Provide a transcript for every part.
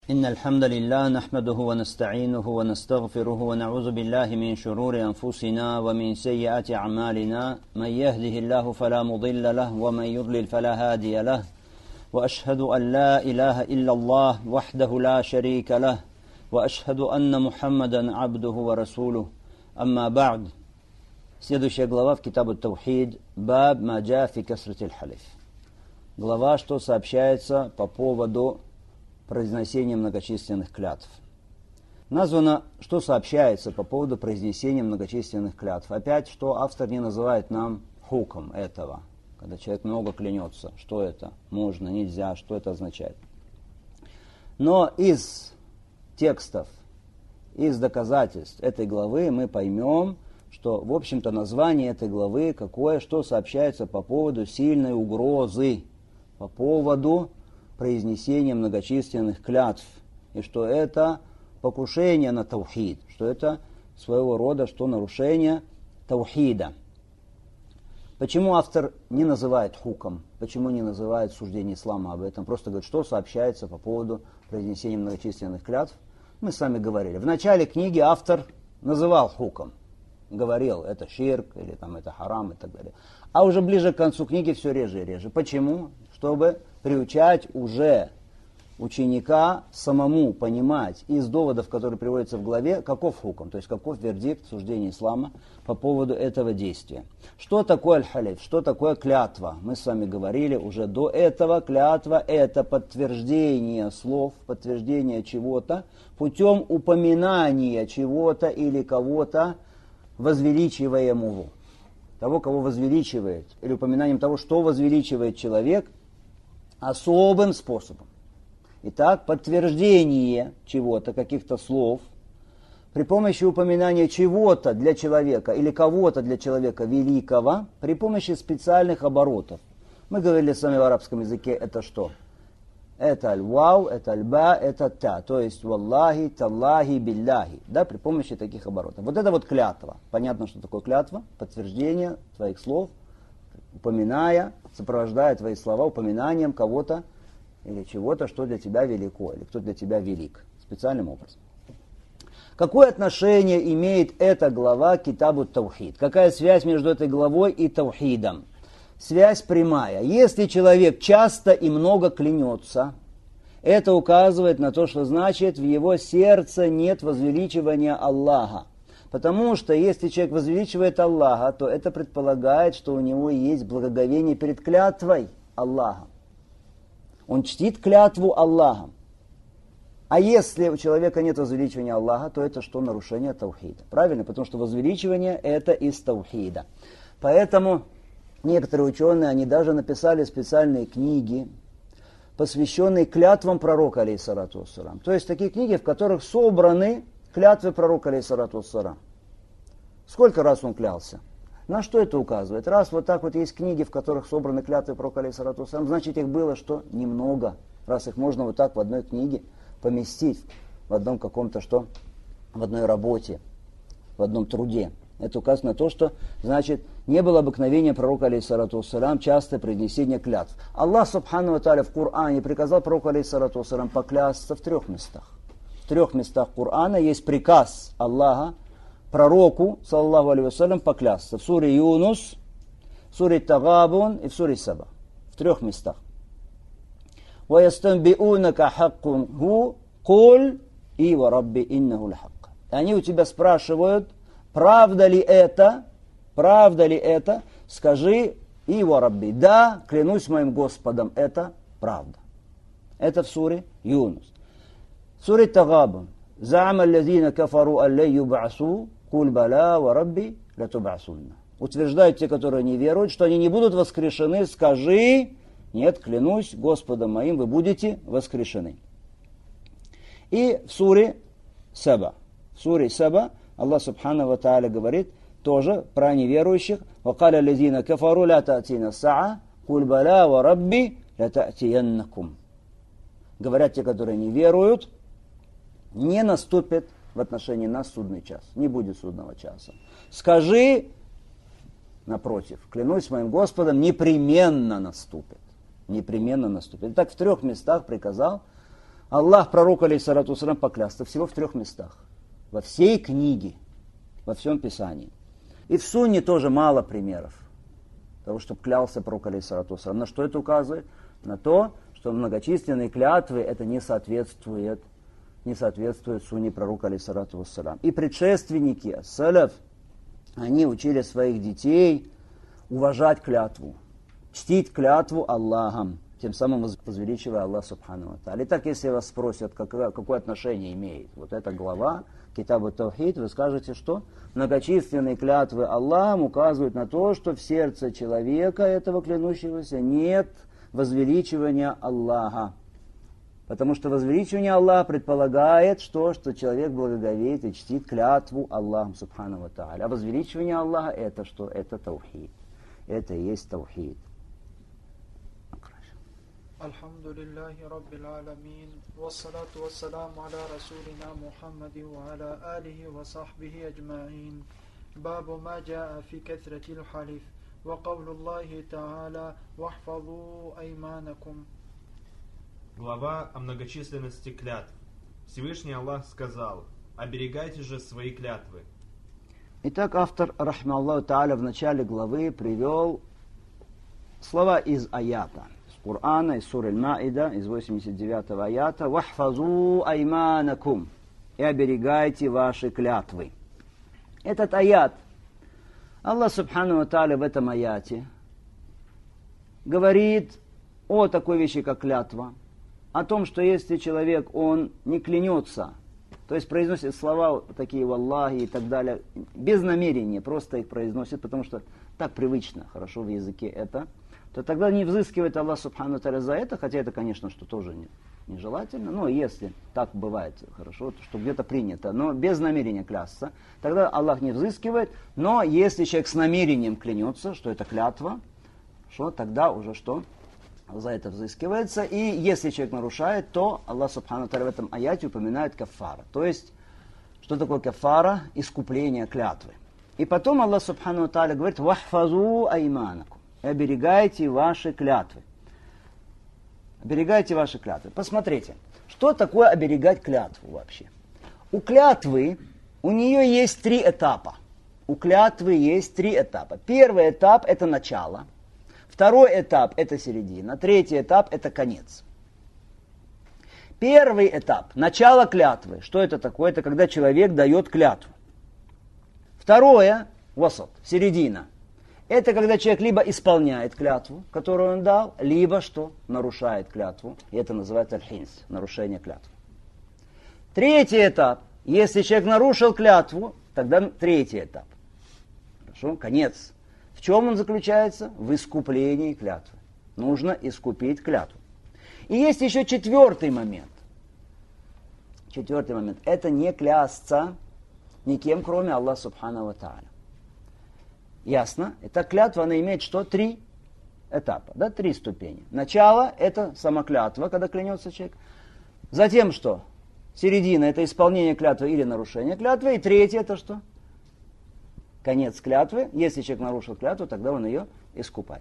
إن الحمد لله نحمده ونستعينه ونستغفره ونعوذ بالله من شرور أنفسنا ومن سيئات أعمالنا من يهده الله فلا مضل له ومن يضلل فلا هادي له وأشهد أن لا إله إلا الله وحده لا شريك له وأشهد أن محمدا عبده ورسوله أما بعد. Следующая глава в Китабу Таухид, Баб Маджа фи касрати аль-халиф. Глава, что сообщается по поводу произнесения многочисленных клятв. Названо, что сообщается по поводу произнесения многочисленных клятв. Опять, что автор не называет нам хуком этого. Когда человек много клянется, что это можно, нельзя, что это означает. Но из текстов, из доказательств этой главы мы поймем, что, в общем-то, название этой главы какое, что сообщается по поводу сильной угрозы, по поводу произнесения многочисленных клятв, и что это покушение на таухид, что это своего рода что нарушение таухида. Почему автор не называет хуком, почему не называет суждение ислама об этом, просто говорит, что сообщается по поводу произнесения многочисленных клятв. Мы сами говорили. В начале книги автор называл хуком, говорил, это ширк, или там это харам и так далее. А уже ближе к концу книги все реже и реже. Почему? Чтобы приучать уже ученика самому понимать из доводов, которые приводятся в главе, каков хуком, то есть каков вердикт суждения ислама по поводу этого действия. Что такое аль-халиф, что такое клятва? Мы с вами говорили уже до этого, клятва это подтверждение слов, подтверждение чего-то путем упоминания чего-то или кого-то возвеличиваемого. Того, кого возвеличивает, или упоминанием того, что возвеличивает человек, особым способом. Итак, подтверждение чего-то, каких-то слов, при помощи упоминания чего-то для человека или кого-то для человека великого, при помощи специальных оборотов. Мы говорили с вами в арабском языке, это что? Это аль-вау, это аль-ба, это та, то есть валлахи, таллахи, билляхи, да, при помощи таких оборотов. Вот это вот клятва. Понятно, что такое клятва? Подтверждение твоих слов, упоминая, сопровождая твои слова упоминанием кого-то или чего-то, что для тебя велико, или кто для тебя велик, специальным образом. Какое отношение имеет эта глава к Китабу Таухид? Какая связь между этой главой и Таухидом? Связь прямая. Если человек часто и много клянется, это указывает на то, что значит в его сердце нет возвеличивания Аллаха. Потому что если человек возвеличивает Аллаха, то это предполагает, что у него есть благоговение перед клятвой Аллаха. Он чтит клятву Аллахом. А если у человека нет возвеличивания Аллаха, то это что? Нарушение таухида. Правильно? Потому что возвеличивание это из таухида. Поэтому некоторые ученые, они даже написали специальные книги, посвященные клятвам пророка, алейхиссалату вассалам. То есть такие книги, в которых собраны клятвы пророка, алейхиссалату вассалам. Сколько раз он клялся? На что это указывает? Раз вот так вот есть книги, в которых собраны клятвы пророка, алейхиссалату вассалам, значит их было что? Немного. Раз их можно вот так в одной книге поместить, в одном каком-то что? В одной работе, в одном труде. Это указывает на то, что, значит, не было обыкновения пророка, алейхиссалату вассалам, частое произнесение клятв. Аллах, субхану ва тааля, в Коране приказал пророку, алейхиссалату вассалам, поклясться в 3 местах. В 3 местах Корана есть приказ Аллаха пророку, саллаллаху алейхи вассалям, поклясться. В суре Юнус, в суре Тагабун и в суре Саба. В 3 местах. وَيَسْتَنْبِئُونَكَ حَقٌّهُ قُلْ إِي وَرَبِّ إِنَّهُ لَحَقٌّ. Они у тебя спрашивают, правда ли это, скажи, и варабби, да, клянусь моим Господом, это правда. Это в суре Юнус. В суре Тагабун. زعم الذين كفروا أن لن يبعثوا قل بلى وربي لتبعثن. Утверждают те, которые не веруют, что они не будут воскрешены, скажи, нет, клянусь Господом моим, вы будете воскрешены. И в суре Саба. В суре Саба Аллах субхану ва тааля говорит тоже про неверующих. وَقَالَ الَّذِينَ كَفَرُوا لَا تَأْتِينَ السَّاعَةُ قُلْ بَلَى وَرَبِّي لَتَأْتِيَنَّكُمْ. Говорят те, которые не веруют, не наступит в отношении нас судный час. Не будет судного часа. Скажи, напротив, клянусь моим Господом, непременно наступит. Непременно наступит. Итак, в 3 местах приказал Аллах пророку, алейхиссалату вассалям, поклялся всего в 3 местах. Во всей книге, во всем Писании. И в Сунне тоже мало примеров того, чтобы клялся пророк, алейхиссалату вассалям. На что это указывает? На то, что многочисленные клятвы это не соответствует Сунне пророка, алейхиссалату вассалям. И предшественники, салаф, они учили своих детей уважать клятву, чтить клятву Аллахом, тем самым возвеличивая Аллах субхану ва тааля. Итак, если вас спросят, какое отношение имеет вот эта глава, Китабу Таухид, вы скажете, что многочисленные клятвы Аллахом указывают на то, что в сердце человека, этого клянущегося, нет возвеличивания Аллаха. Потому что возвеличивание Аллаха предполагает, что человек благоговеет и чтит клятву Аллаху субхану ва тааля. А возвеличивание Аллаха это что? Это таухид. Это и есть таухид. Альхамдулиллахи Раббил Аламин. Вассалату вассаламу аля Расулина Мухаммади ва аля алихи ва сахбихи аджмаин. Бабу ма джаа фи катратил халиф. Ва кавлу Аллахи та'аля вахфазу айманакум. Глава о многочисленности клятв. Всевышний Аллах сказал: оберегайте же свои клятвы. Итак, автор, рахма Аллаху та'аля, в начале главы привел слова из аята. Корана, из суры Аль-Маида, из 89-го аята, «Вахфазу айманакум» и оберегайте ваши клятвы. Этот аят, Аллах Субхану ва Тааля в этом аяте говорит о такой вещи, как клятва, о том, что если человек, он не клянется, то есть произносит слова такие «Валлахи» и так далее, без намерения, просто их произносит, потому что так привычно, хорошо в языке это, то тогда не взыскивает Аллах Субхану Тааля за это, хотя это, конечно, что тоже нежелательно, но если так бывает, хорошо, что где-то принято, но без намерения клясться, тогда Аллах не взыскивает, но если человек с намерением клянется, что это клятва, что тогда уже что? За это взыскивается, и если человек нарушает, то Аллах Субхану Тааля в этом аяте упоминает кафара, то есть, что такое кафара? Искупление клятвы. И потом Аллах Субхану Тааля говорит «Вахфазу айманакум». Оберегайте ваши клятвы. Оберегайте ваши клятвы. Посмотрите, что такое оберегать клятву вообще. У клятвы, у нее есть 3 этапа. У клятвы есть 3 этапа. Первый этап – это начало. Второй этап – это середина. Третий этап – это конец. Первый этап – начало клятвы. Что это такое? Это когда человек дает клятву. Второе – васат, середина. Это когда человек либо исполняет клятву, которую он дал, либо что? Нарушает клятву. И это называется аль-хинс, нарушение клятвы. Третий этап. Если человек нарушил клятву, тогда третий этап. Хорошо? Конец. В чем он заключается? В искуплении клятвы. Нужно искупить клятву. И есть еще четвертый момент. Четвертый момент. Это не клясться никем, кроме Аллаха Субхану ва Тааля. Ясно? Эта клятва, она имеет что? 3 этапа, да? 3 ступени. Начало – это сама клятва, когда клянется человек. Затем что? Середина – это исполнение клятвы или нарушение клятвы. И третье – это что? Конец клятвы. Если человек нарушил клятву, тогда он ее искупает.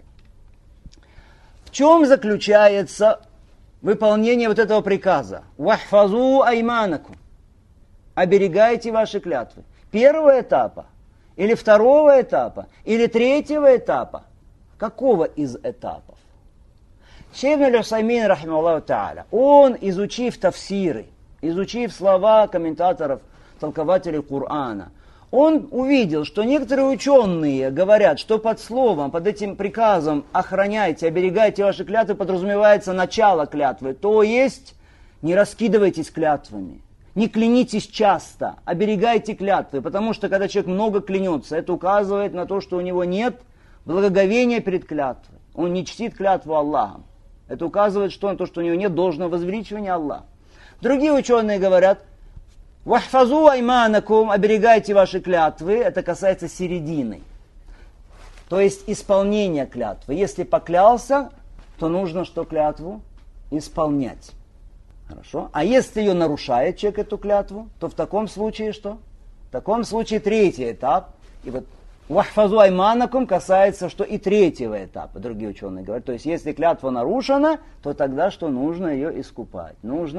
В чем заключается выполнение вот этого приказа? «Вахфазу айманакум». Оберегайте ваши клятвы. Первого этапа, или второго этапа, или третьего этапа. Какого из этапов? Шейх ибн аль-Усаймин, рахимахуллаху та'аля, он, изучив тафсиры, изучив слова комментаторов, толкователей Корана, он увидел, что некоторые ученые говорят, что под словом, под этим приказом «охраняйте, оберегайте ваши клятвы» подразумевается начало клятвы, то есть не раскидывайтесь клятвами. Не клянитесь часто, оберегайте клятвы, потому что когда человек много клянется, это указывает на то, что у него нет благоговения перед клятвой. Он не чтит клятву Аллахом. Это указывает на то, что у него нет должного возвеличивания Аллаха. Другие ученые говорят, «Вахфазу айманакум», оберегайте ваши клятвы, это касается середины. То есть исполнения клятвы. Если поклялся, то нужно что клятву? Исполнять. Хорошо. А если ее нарушает человек, эту клятву, то в таком случае что? В таком случае третий этап. И вот «Вахфазу айманакум» касается что и третьего этапа, другие ученые говорят. То есть если клятва нарушена, то тогда что? Нужно ее искупать. Нужно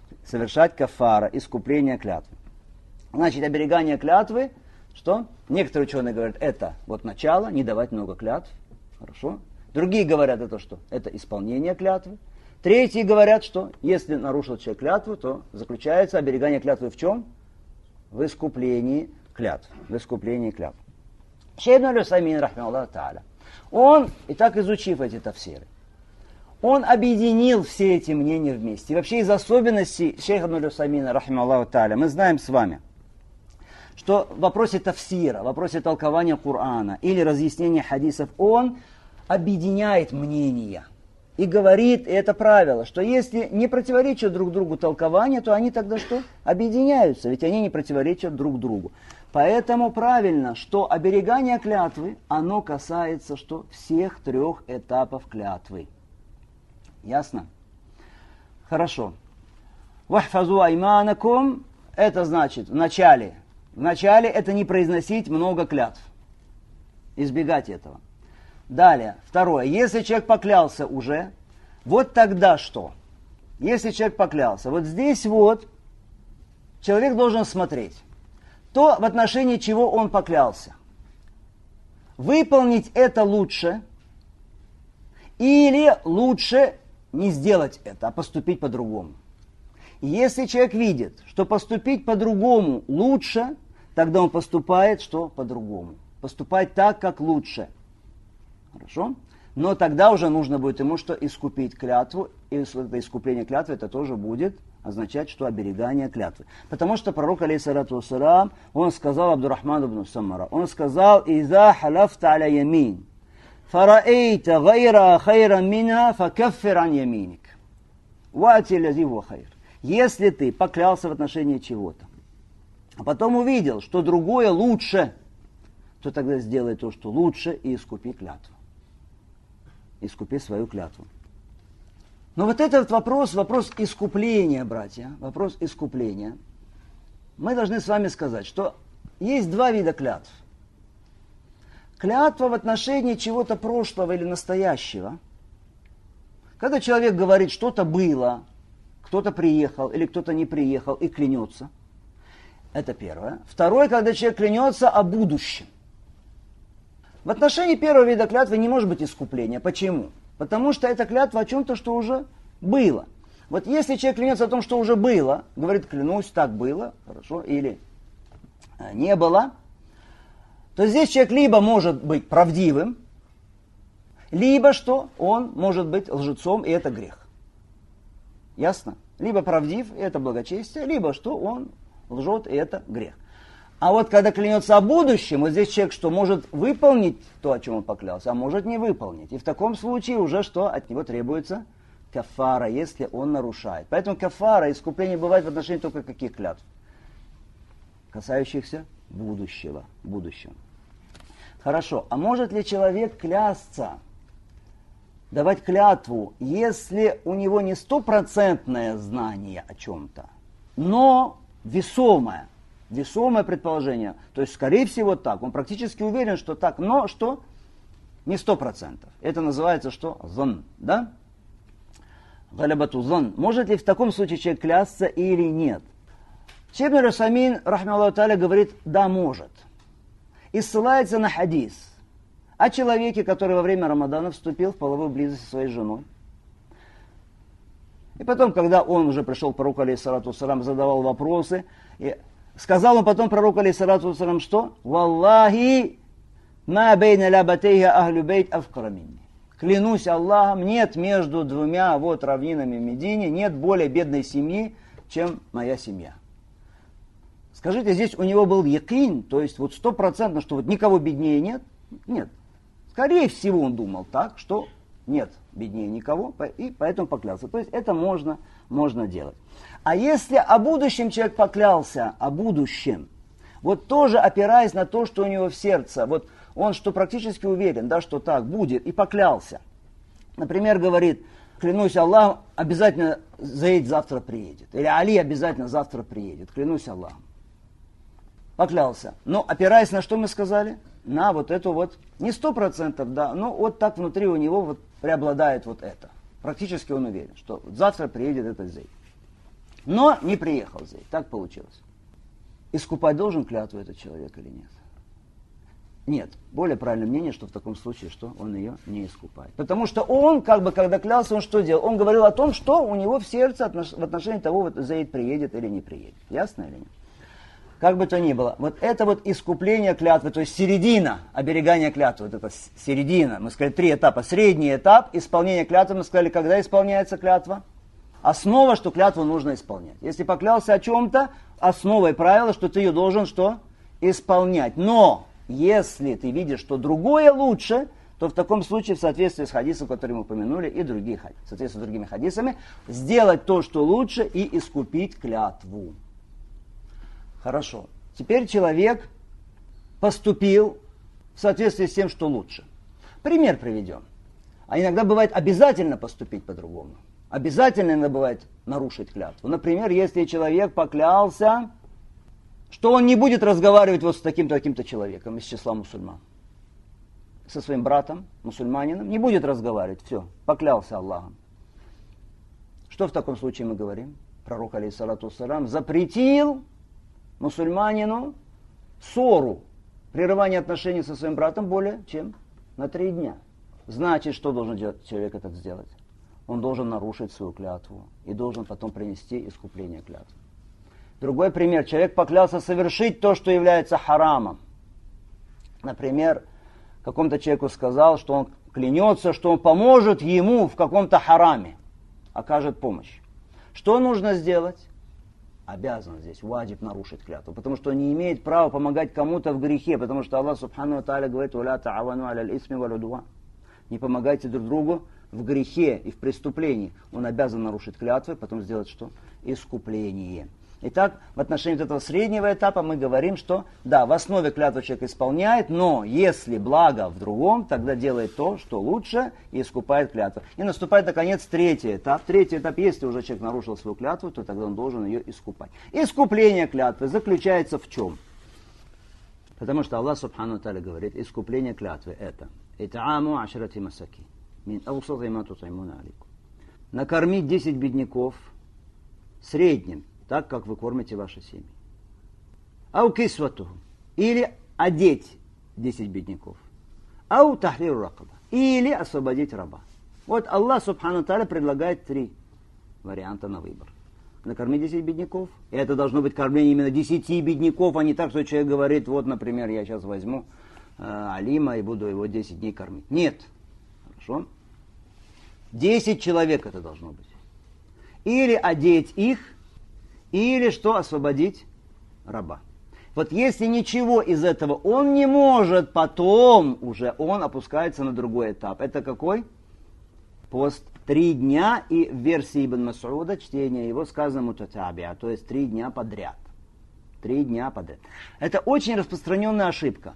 совершать кафара, искупление клятвы. Значит, оберегание клятвы, что? Некоторые ученые говорят, это вот начало, не давать много клятв. Хорошо. Другие говорят, это что? Это исполнение клятвы. Третьи говорят, что если нарушил человек клятву, то заключается оберегание клятвы в чем? В искуплении клятв. В искуплении клятв. Шейх ибн аль-Усаймин, рахмаллаху тааля, он, и так изучив эти тафсиры, он объединил все эти мнения вместе. И вообще из особенностей шейха ибн аль-Усаймина, рахмаллаху тааля, мы знаем с вами, что в вопросе тафсира, в вопросе толкования Корана или разъяснения хадисов, он объединяет мнения. И говорит, и это правило, что если не противоречат друг другу толкования, то они тогда что? Объединяются, ведь они не противоречат друг другу. Поэтому правильно, что оберегание клятвы, оно касается что? Всех трех этапов клятвы. Ясно? Хорошо. Вахфазу айманакум, это значит в начале это не произносить много клятв. Избегать этого. Далее, второе. Если человек поклялся уже, вот тогда что? Если человек поклялся, вот здесь вот человек должен смотреть. То, в отношении чего он поклялся. Выполнить это лучше или лучше не сделать это, а поступить по-другому. Если человек видит, что поступить по-другому лучше, тогда он поступает что по-другому. Поступать так, как лучше. Хорошо? Но тогда уже нужно будет ему что? Искупить клятву. И это искупление клятвы, это тоже будет означать, что оберегание клятвы. Потому что пророк, алейхиссалату вассалам, он сказал Абдуррахману ибн Саммара, он сказал, «Иза халяфта аля ямин, фараэйта гайра хайран минха, факаффир ан яминик. Вати лязи ва хайр». Если ты поклялся в отношении чего-то, а потом увидел, что другое лучше, то тогда сделай то, что лучше, и искупи клятву. Искупи свою клятву. Но вот этот вопрос искупления, братья, вопрос искупления. Мы должны с вами сказать, что есть два вида клятв. Клятва в отношении чего-то прошлого или настоящего. Когда человек говорит, что-то было, кто-то приехал или кто-то не приехал и клянется. Это первое. Второе, когда человек клянется о будущем. В отношении первого вида клятвы не может быть искупления. Почему? Потому что это клятва о чем-то, что уже было. Вот если человек клянется о том, что уже было, говорит, клянусь, так было, хорошо, или не было, то здесь человек либо может быть правдивым, либо что он может быть лжецом, и это грех. Ясно? Либо правдив, и это благочестие, либо что он лжет, и это грех. А вот когда клянется о будущем, вот здесь человек что может выполнить то, о чем он поклялся, а может не выполнить. И в таком случае уже что от него требуется кафара, если он нарушает. Поэтому кафара, искупление бывает в отношении только каких клятв? Касающихся будущего. Хорошо, а может ли человек клясться, давать клятву, если у него не стопроцентное знание о чем-то, но весомое предположение, то есть, скорее всего, так. Он практически уверен, что так, но что? Не 100%. Это называется что? Зан, да? Галябату зан. Может ли в таком случае человек клясться или нет? Шейх ибн аль-Усаймин, рахмаллаху тааля, говорит, да, может. И ссылается на хадис о человеке, который во время Рамадана вступил в половую близость со своей женой. И потом, когда он уже пришел к пророку, алейхиссалату вассалам, задавал вопросы, и сказал он потом пророку, алейхиссалату вассалам, что? «Валлахи ма бейна лабатейха ахлю бейт афкара минни». Клянусь Аллахом, нет между двумя вот равнинами в Медине, нет более бедной семьи, чем моя семья. Скажите, здесь у него был якин, то есть вот 100%, что вот никого беднее нет? Нет. Скорее всего он думал так, что нет беднее никого, и поэтому поклялся. То есть это можно делать. А если о будущем человек поклялся, о будущем, вот тоже опираясь на то, что у него в сердце, вот он что практически уверен, да, что так будет, и поклялся. Например, говорит, клянусь Аллахом, обязательно Заид завтра приедет. Или Али обязательно завтра приедет, клянусь Аллахом. Поклялся. Но опираясь на что мы сказали? На вот эту вот, не 100%, да, но вот так внутри у него вот преобладает вот это. Практически он уверен, что завтра приедет этот Заид. но не приехал здесь. Так получилось. Искупать должен клятву этот человек или нет? Нет. Более правильное мнение, что в таком случае, что он ее не искупает. Потому что он, когда клялся, он что делал? Он говорил о том, что у него в сердце в отношении того, вот Заид приедет или не приедет. Ясно или нет? Как бы то ни было, вот это вот искупление клятвы, то есть середина оберегания клятвы, вот это середина, мы сказали 3 этапа. Средний этап исполнения клятвы, мы сказали, когда исполняется клятва? Основа, что клятву нужно исполнять. Если поклялся о чем-то, основой правила, что ты ее должен что? Исполнять. Но если ты видишь, что другое лучше, то в таком случае, в соответствии с хадисом, который мы упомянули, и другие хадисы, в соответствии с другими хадисами, сделать то, что лучше, и искупить клятву. Хорошо. Теперь человек поступил в соответствии с тем, что лучше. Пример приведем. А иногда бывает обязательно поступить по-другому. Обязательно иногда бывает нарушить клятву. Например, если человек поклялся, что он не будет разговаривать вот с таким-то, таким-то человеком из числа мусульман. Со своим братом, мусульманином, не будет разговаривать. Все, поклялся Аллахом. Что в таком случае мы говорим? Пророк, алейхиссалату вассалям, запретил мусульманину ссору, прерывание отношений со своим братом более чем на 3 дня. Значит, что должен делать человек этот сделать? Он должен нарушить свою клятву и должен потом принести искупление клятвы. Другой пример. Человек поклялся совершить то, что является харамом. Например, какому-то человеку сказал, что он клянется, что он поможет ему в каком-то хараме, окажет помощь. Что нужно сделать? Обязан здесь, ваджиб, нарушить клятву, потому что он не имеет права помогать кому-то в грехе, потому что Аллах субхану ва тааля говорит: «Уля та'авану аля аль-исми валь удван». Не помогайте друг другу в грехе и в преступлении. Он обязан нарушить клятвы, потом сделать что? Искупление. Итак, в отношении этого среднего этапа мы говорим, что да, в основе клятвы человек исполняет, но если благо в другом, тогда делает то, что лучше, и искупает клятву. И наступает, наконец, 3-й этап. 3-й этап, если уже человек нарушил свою клятву, то тогда он должен ее искупать. Искупление клятвы заключается в чем? Потому что Аллах субхану ва тааля говорит, искупление клятвы это «Итааму ашрати масаки мин аусати ма тут'имуна алейкум». Накормить 10 бедняков в среднем, так, как вы кормите ваши семьи. Ау кисвату, или одеть 10 бедняков. Ау тахриру ракаба, или освободить раба. Вот Аллах субхану тааля предлагает 3 варианта на выбор. Накормить 10 бедняков, и это должно быть кормление именно 10 бедняков, а не так, что человек говорит, вот, например, я сейчас возьму Алима и буду его 10 дней кормить. Нет. Хорошо. 10 человек это должно быть. Или одеть их, или что, освободить раба. Вот если ничего из этого он не может, потом уже он опускается на другой этап. Это какой? Пост 3 дня, и в версии Ибн Мас'уда чтение его сказано мутатабиа, то есть 3 дня подряд. 3 дня подряд. Это очень распространенная ошибка.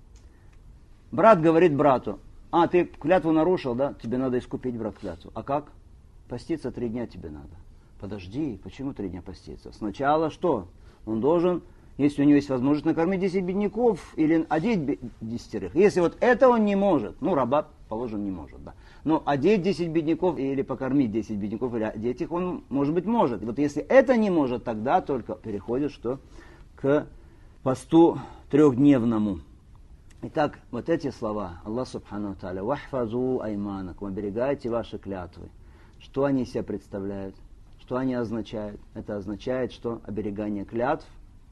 Брат говорит брату: ты клятву нарушил, да? Тебе надо искупить, брат, клятву. А как? Поститься 3 дня тебе надо. Подожди, почему 3 дня поститься? Сначала что? Он должен, если у него есть возможность, накормить 10 бедняков или одеть 10. Если вот это он не может, раба, положим, не может, да. Но одеть 10 бедняков или покормить 10 бедняков или одеть их, он, может быть, может. Вот если это не может, тогда только переходит что? К посту 3-дневному. Итак, вот эти слова, Аллах субхану ва тааля, «Вахфазу айманакум», оберегайте ваши клятвы. Что они из себя представляют? Что они означают? Это означает, что оберегание клятв,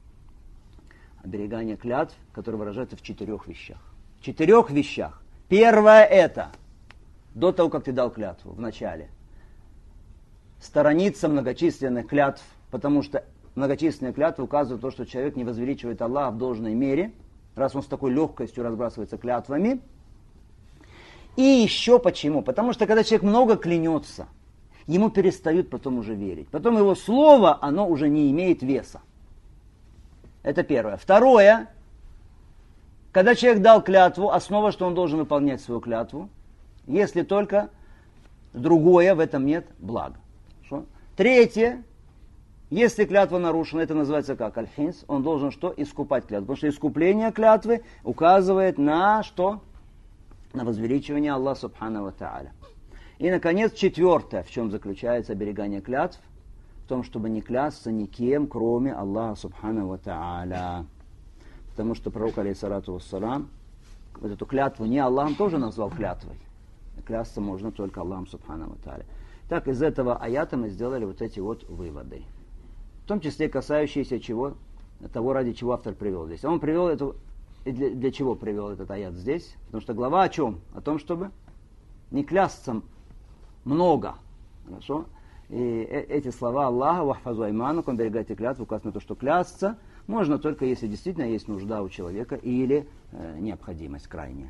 которое выражается в 4 вещах. 4 вещах. Первое это, до того, как ты дал клятву, в начале, сторониться многочисленных клятв, потому что многочисленные клятвы указывают то, что человек не возвеличивает Аллаха в должной мере, раз он с такой легкостью разбрасывается клятвами. И еще почему? Потому что когда человек много клянется, ему перестают потом уже верить. Потом его слово, оно уже не имеет веса. Это первое. Второе, когда человек дал клятву, основа, что он должен выполнять свою клятву, если только другое в этом нет блага. Что? Третье, если клятва нарушена, это называется как? Аль-хинс, он должен что? Искупать клятву. Потому что искупление клятвы указывает на что? На возвеличивание Аллаха субхану ва тааля. И, наконец, 4, в чем заключается оберегание клятв, в том, чтобы не клясться никем, кроме Аллаха Субхану ва Тааля. Потому что пророк, алейхиссалату вассалам, вот эту клятву не Аллахом тоже назвал клятвой. Клясться можно только Аллахом Субхану ва Тааля. Так, из этого аята мы сделали вот эти вот выводы. В том числе касающиеся чего? Того, ради чего автор привел здесь. Он привел эту... И для чего привел этот аят здесь? Потому что глава о чем? О том, чтобы не клясться много. Хорошо? И эти слова Аллаха, вахфазу айманакум, берегайте клятву, указано на то, что клясться можно только если действительно есть нужда у человека или необходимость крайняя.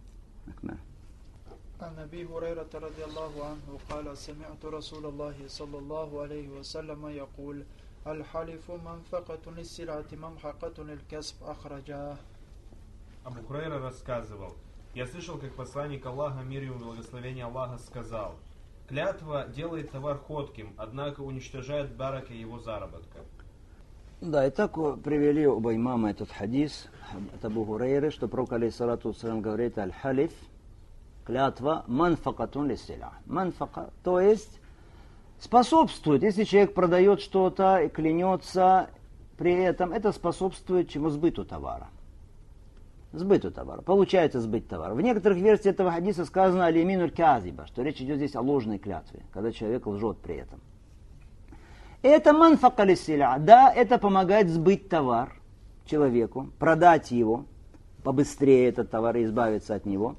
عن أبي هريرة رضي الله عنه قال سمعت رسول الله صلى الله عليه وسلم يقول الحلف منفقة للسلعة ممحقة للكسب أخرجاه. Абу Хурайра рассказывал: я слышал, как посланник Аллаха, мир ему и благословение Аллаха, сказал: клятва делает товар ходким, однако уничтожает барака его заработка. Да, и так привели оба имама этот хадис от Абу Хурайры, что пророк, алейхиссалату вассалам, говорит: аль-халиф, клятва, манфакатун лиссиля. Манфака, то есть способствует, если человек продает что-то и клянется, при этом это способствует чему? Сбыту товара. Сбыту товара. Получается сбыть товара. В некоторых версиях этого хадиса сказано алиминуль казиба, что речь идет здесь о ложной клятве, когда человек лжет при этом. Это манфака лиссиля. Да, это помогает сбыть товар человеку, продать его, побыстрее этот товар и избавиться от него.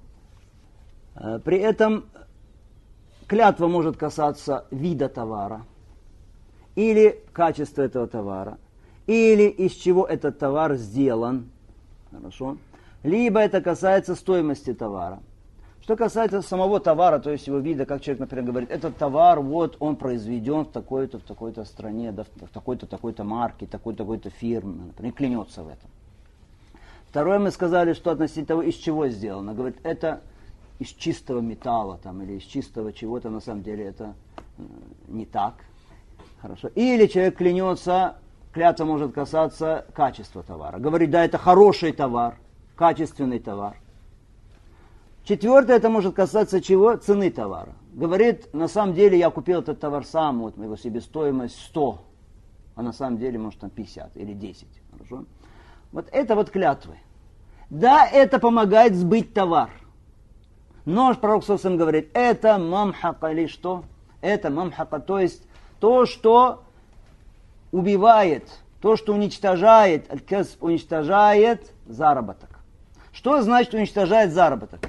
При этом клятва может касаться вида товара, или качества этого товара, или из чего этот товар сделан. Хорошо? Либо это касается стоимости товара. Что касается самого товара, то есть его вида, как человек, например, говорит, этот товар, вот он произведен в такой-то стране, да, в такой-то марке, такой-то фирме, например, клянется в этом. Второе, мы сказали, что относительно того, из чего сделано. Говорит, это из чистого металла там, или из чистого чего-то, на самом деле это не так. Хорошо. Или человек клянется, клятва может касаться качества товара. Говорит, да, это хороший товар, качественный товар. Четвертое, это может касаться чего? Цены товара. Говорит, на самом деле я купил этот товар сам, вот его себестоимость 100, а на самом деле может там 50 или 10. Хорошо? Вот это вот клятвы. Да, это помогает сбыть товар. Но пророк Сосам говорит, это мамхака или что? Это мамхака, то есть то, что убивает, то, что уничтожает, уничтожает заработок. Что значит уничтожает заработок?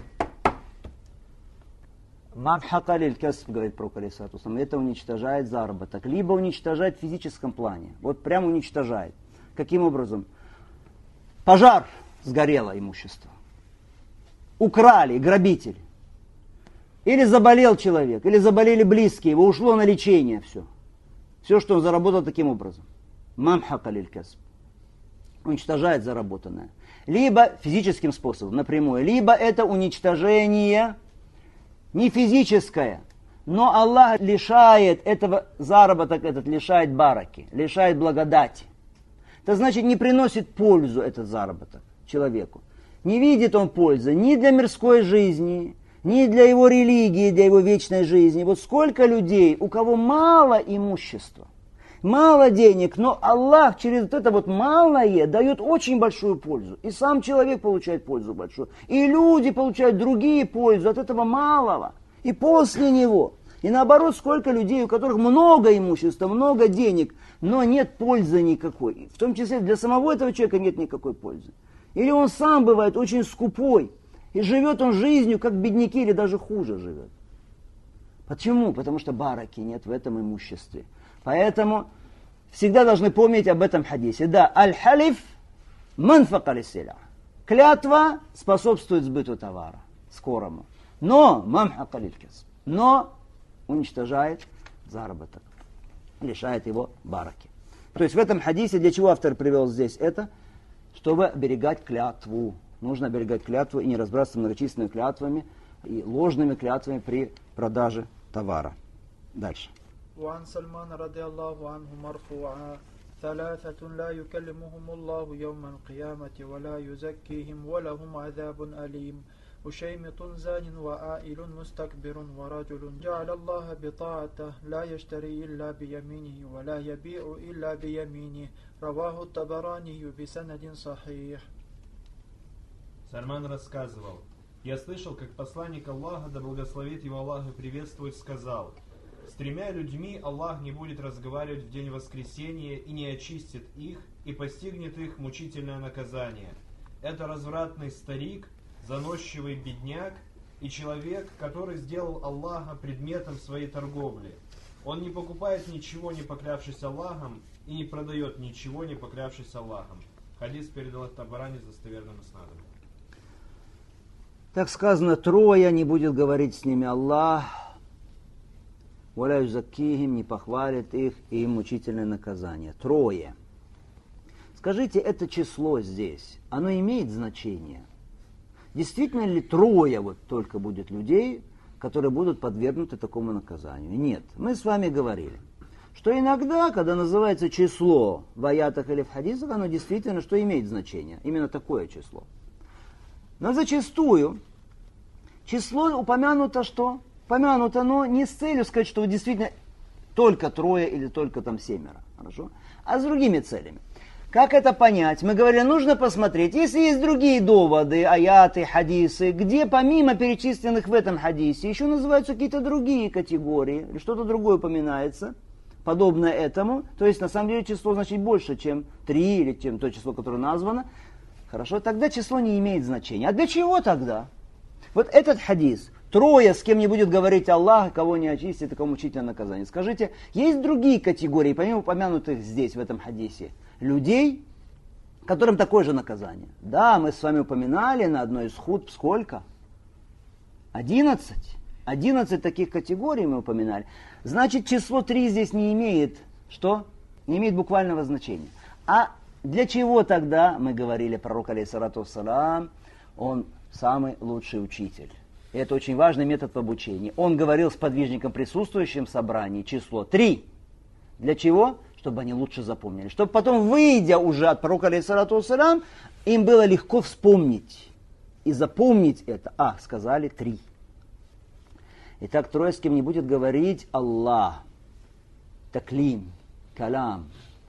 Мамхака лиль касб, говорит пророк алейхиссалату вассалам, это уничтожает заработок. Либо уничтожает в физическом плане. Вот прямо уничтожает. Каким образом? Пожар, сгорело имущество. Украли, грабитель. Или заболел человек, или заболели близкие, его ушло на лечение все. Все, что он заработал таким образом. Мамхака лиль касб. Уничтожает заработанное. Либо физическим способом, напрямую. Либо это уничтожение не физическое, но Аллах лишает этого, заработок этот лишает бараки, лишает благодати. Это значит, не приносит пользу этот заработок человеку. Не видит он пользы ни для мирской жизни, ни для его религии, для его вечной жизни. Вот сколько людей, у кого мало имущества, мало денег, но Аллах через вот это вот малое дает очень большую пользу. И сам человек получает пользу большую. И люди получают другие пользу от этого малого. И после него. И наоборот, сколько людей, у которых много имущества, много денег, но нет пользы никакой. В том числе для самого этого человека нет никакой пользы. Или он сам бывает очень скупой. И живет он жизнью, как бедняки, или даже хуже живет. Почему? Потому что бараки нет в этом имуществе. Поэтому всегда должны помнить об этом хадисе. Да, аль-халиф манфака лиссиля. Клятва способствует сбыту товара, скорому. Но мамхака лиль касб. Но уничтожает заработок. Лишает его бараки. То есть в этом хадисе, для чего автор привел здесь это? Чтобы оберегать клятву. Нужно оберегать клятву и не разбрасываться многочисленными клятвами и ложными клятвами при продаже товара. Дальше. وعن سلمان رضي الله عنه مرفوعا ثلاثة لا يكلمهم الله يوم القيامة ولا يزكيهم ولهم عذاب أليم وشيمط زان وآئل مستكبر ورجل جعل الله بطاعته لا يشتري إلا بيمينه ولا يبيع إلا بيمينه رواه الطبراني بسند صحيح. Сальман рассказывал: «Я слышал, как посланник Аллаха, да благословит его Аллах и приветствует, сказал: с 3 людьми Аллах не будет разговаривать в день воскресения и не очистит их, и постигнет их мучительное наказание. Это развратный старик, заносчивый бедняк и человек, который сделал Аллаха предметом своей торговли. Он не покупает ничего, не поклявшись Аллахом, и не продает ничего, не поклявшись Аллахом». Хадис передал Табарани с достоверным иснадом. Так сказано, 3 не будет говорить с ними Аллах, «Валя юзаккихим», не похвалит их, и им мучительное наказание. 3. Скажите, это число здесь, оно имеет значение? Действительно ли 3 вот только будет людей, которые будут подвергнуты такому наказанию? Нет. Мы с вами говорили, что иногда, когда называется число в аятах или в хадисах, оно действительно что имеет значение? Именно такое число. Но зачастую число упомянуто что? Упомянуто, но не с целью сказать, что действительно только 3 или только там 7. Хорошо? А с другими целями. Как это понять? Мы говорили, нужно посмотреть, если есть другие доводы, аяты, хадисы, где помимо перечисленных в этом хадисе еще называются какие-то другие категории, или что-то другое упоминается, подобное этому, то есть на самом деле число значит больше, чем 3 или чем то число, которое названо, хорошо, тогда число не имеет значения. А для чего тогда? Вот этот хадис, 3 с кем не будет говорить Аллах, кого не очистит, и кому мучительное наказание. Скажите, есть другие категории, помимо упомянутых здесь, в этом хадисе, людей, которым такое же наказание? Да, мы с вами упоминали на одной из хутб сколько? 11. 11 таких категорий мы упоминали. Значит, число 3 здесь не имеет, что? Не имеет буквального значения. А для чего тогда, мы говорили, пророк, алейхиссалату вассалам, он самый лучший учитель. И это очень важный метод в обучении. Он говорил с подвижником, присутствующим в собрании, число 3. Для чего? Чтобы они лучше запомнили. Чтобы потом, выйдя уже от пророка, алейхиссалату вассалам, им было легко вспомнить и запомнить это. Сказали 3. Итак, 3 с кем не будет говорить Аллах. Таклим, калам.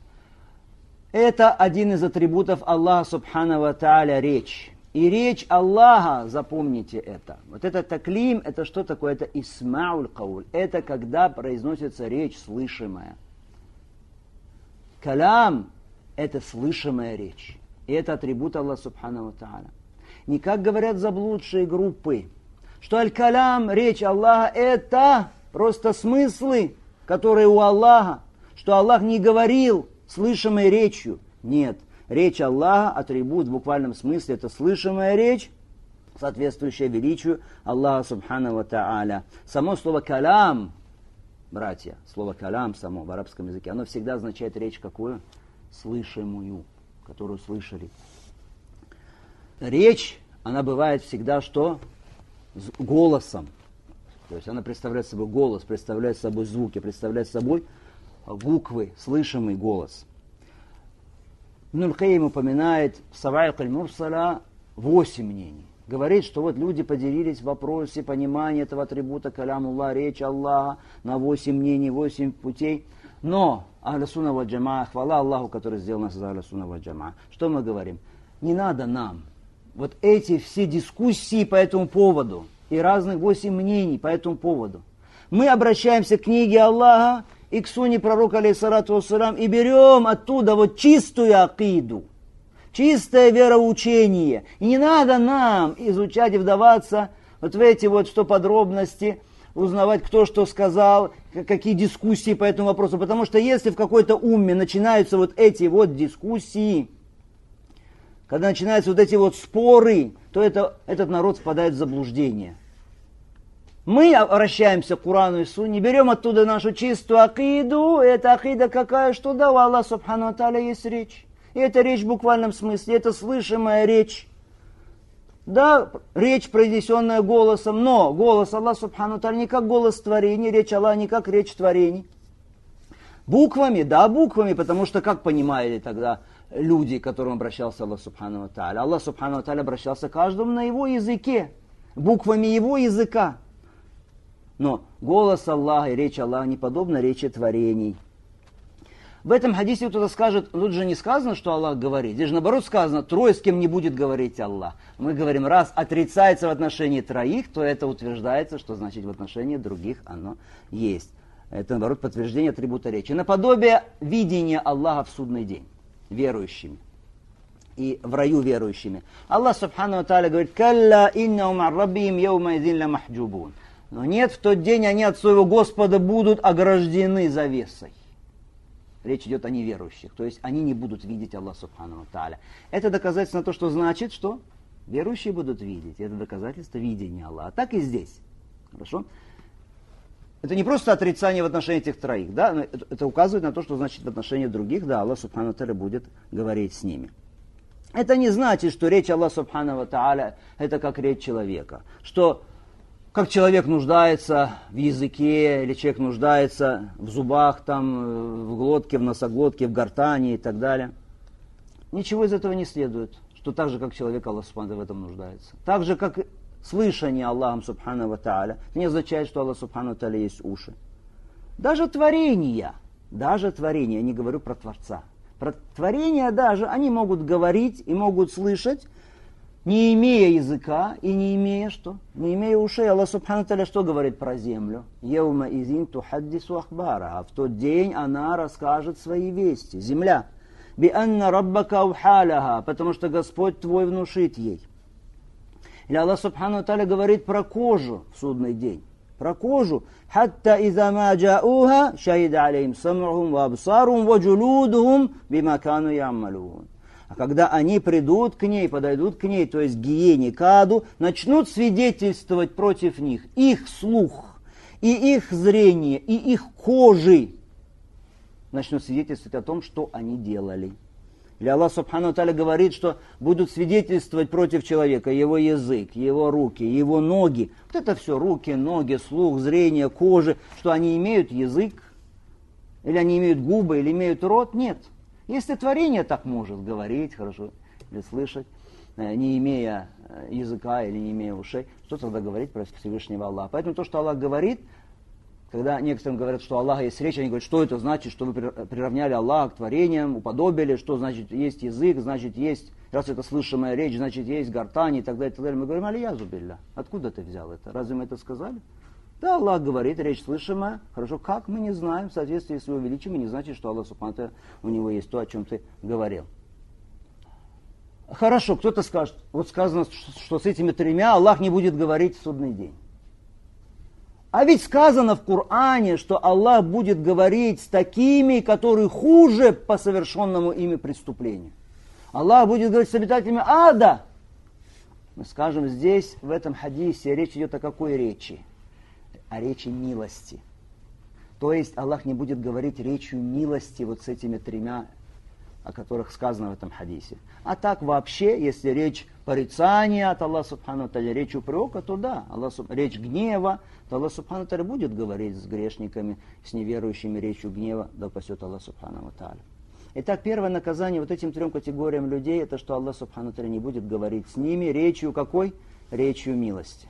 Это один из атрибутов Аллаха субхану ва тааля, речь. И речь Аллаха, запомните это. Вот это таклим, это что такое? Это исмауль кауль. Это когда произносится речь слышимая. Калам – это слышимая речь. И это атрибут Аллаха субхану ва тааля. Не как говорят заблудшие группы, что аль-калам, речь Аллаха, это просто смыслы, которые у Аллаха, что Аллах не говорил слышимой речью. Нет. Речь Аллаха, атрибут в буквальном смысле, это слышимая речь, соответствующая величию Аллаха субхану ва тааля. Само слово калам, братья, слово калам само в арабском языке, оно всегда означает речь какую? Слышимую, которую слышали. Речь, она бывает всегда что? С голосом. То есть она представляет собой голос, представляет собой звуки, представляет собой буквы, слышимый голос. Ибн аль-Кайим упоминает в Саваик аль-Мурсаля 8 мнений. Говорит, что вот люди поделились в вопросе понимания этого атрибута калямуллах, речь Аллаха, на 8 мнений, 8 путей. Но Ахлю сунна валь джамаа, хвала Аллаху, который сделал нас из Ахлю сунна валь джамаа. Что мы говорим? Не надо нам вот эти все дискуссии по этому поводу и разных 8 мнений по этому поводу. Мы обращаемся к книге Аллаха и к сунне пророка, алейхиссалату вассалам, и берем оттуда вот чистую акиду, чистое вероучение. И не надо нам изучать и вдаваться вот в эти вот что подробности, узнавать, кто что сказал, какие дискуссии по этому вопросу. Потому что если в какой-то умме начинаются вот эти вот дискуссии, когда начинаются вот эти вот споры, то этот народ впадает в заблуждение. Мы обращаемся к Курану и Сунне, берем оттуда нашу чистую акиду. Это акида какая? Что да, у Аллаха субхану ва тааля есть речь. И это речь в буквальном смысле, это слышимая речь. Да, речь, произнесенная голосом, но голос Аллаха субхану ва тааля не как голос творений, речь Аллаха не как речь творений. Буквами, да, буквами, потому что как понимали тогда люди, к которым обращался Аллах субхану ва тааля? Аллах субхану ва тааля обращался к каждому на его языке. буквами его языка. Но голос Аллаха и речь Аллаха не подобна речи творений. В этом хадисе кто-то скажет, тут же не сказано, что Аллах говорит. Здесь же наоборот сказано, трое с кем не будет говорить Аллах. Мы говорим, раз отрицается в отношении троих, то это утверждается, что значит в отношении других оно есть. Это наоборот подтверждение атрибута речи. Наподобие видения Аллаха в судный день верующими. И в раю верующими. Аллах субхану ва тааля говорит, «Калла иннахум ан раббихим йаума идзин ла махджубун». Но нет, в тот день они от своего Господа будут ограждены завесой. Речь идет о неверующих, то есть они не будут видеть Аллаха субхану ва тааля. Это доказательство на то, что значит, что верующие будут видеть. Это доказательство видения Аллаха. Так и здесь. Хорошо? Это не просто отрицание в отношении этих троих, да? Но это указывает на то, что значит в отношении других, да, Аллах субхану ва тааля будет говорить с ними. Это не значит, что речь Аллаха субхану ва тааля это как речь человека. Что как человек нуждается в языке, или человек нуждается в зубах, там, в глотке, в носоглотке, в гортани и так далее. Ничего из этого не следует, что так же, как человек, Аллах субхану в этом нуждается. Так же, как слышание Аллахом субхану ва тааля, это не означает, что Аллах субхану ва тааля есть уши. Даже творения, я не говорю про Творца. Про творения даже, они могут говорить и могут слышать, не имея языка и не имея что? Не имея ушей. Аллах субхану ва тааля что говорит про землю? «Яума изин тухаддису ахбара». А в тот день она расскажет свои вести. Земля. «Би анна раббака ухаляха», потому что Господь твой внушит ей. Или Аллах субхану ва тааля говорит про кожу в судный день. Про кожу. «Хатта иза ма джауха шахида алейхим сам'ухум ва абсарухум ва джулудухум бима кану я'малун». А когда они придут к ней, подойдут к ней, то есть к гиене, к аду, начнут свидетельствовать против них их слух, и их зрение, и их кожи. Начнут свидетельствовать о том, что они делали. Или Аллах субхану ва тааля говорит, что будут свидетельствовать против человека его язык, его руки, его ноги. Вот это все, руки, ноги, слух, зрение, кожи, что они имеют язык, или они имеют губы, или имеют рот, нет. Если творение так может говорить, хорошо, или слышать, не имея языка или не имея ушей, что тогда говорить про Всевышнего Аллаха? Поэтому то, что Аллах говорит, когда некоторым говорят, что у Аллаха есть речь, они говорят, что это значит, что вы приравняли Аллаха к творениям, уподобили, что значит есть язык, значит есть, раз это слышимая речь, значит есть гортань и так далее, и так далее. Мы говорим, алиязу билля, откуда ты взял это? Разве мы это сказали? Да, Аллах говорит, речь слышимая. Хорошо, как мы не знаем, в соответствии с его величием, не значит, что Аллах субхану ва тааля, у него есть то, о чем ты говорил. Хорошо, кто-то скажет, вот сказано, что с этими тремя Аллах не будет говорить в судный день. А ведь сказано в Коране, что Аллах будет говорить с такими, которые хуже по совершенному ими преступлению. Аллах будет говорить с обитателями ада. Мы скажем здесь, в этом хадисе, речь идет о какой речи? О речи милости. То есть Аллах не будет говорить речью милости вот с этими тремя, о которых сказано в этом хадисе. А так вообще, если речь порицания от Аллаха субхану ва тааля, речь упрека, то да, речь гнева, то Аллах субхану ва тааля будет говорить с грешниками, с неверующими речью гнева, да упасет Аллах субхану ва тааля. Итак, первое наказание вот этим трем категориям людей, это что Аллах субхану ва тааля не будет говорить с ними речью какой? Речью милости.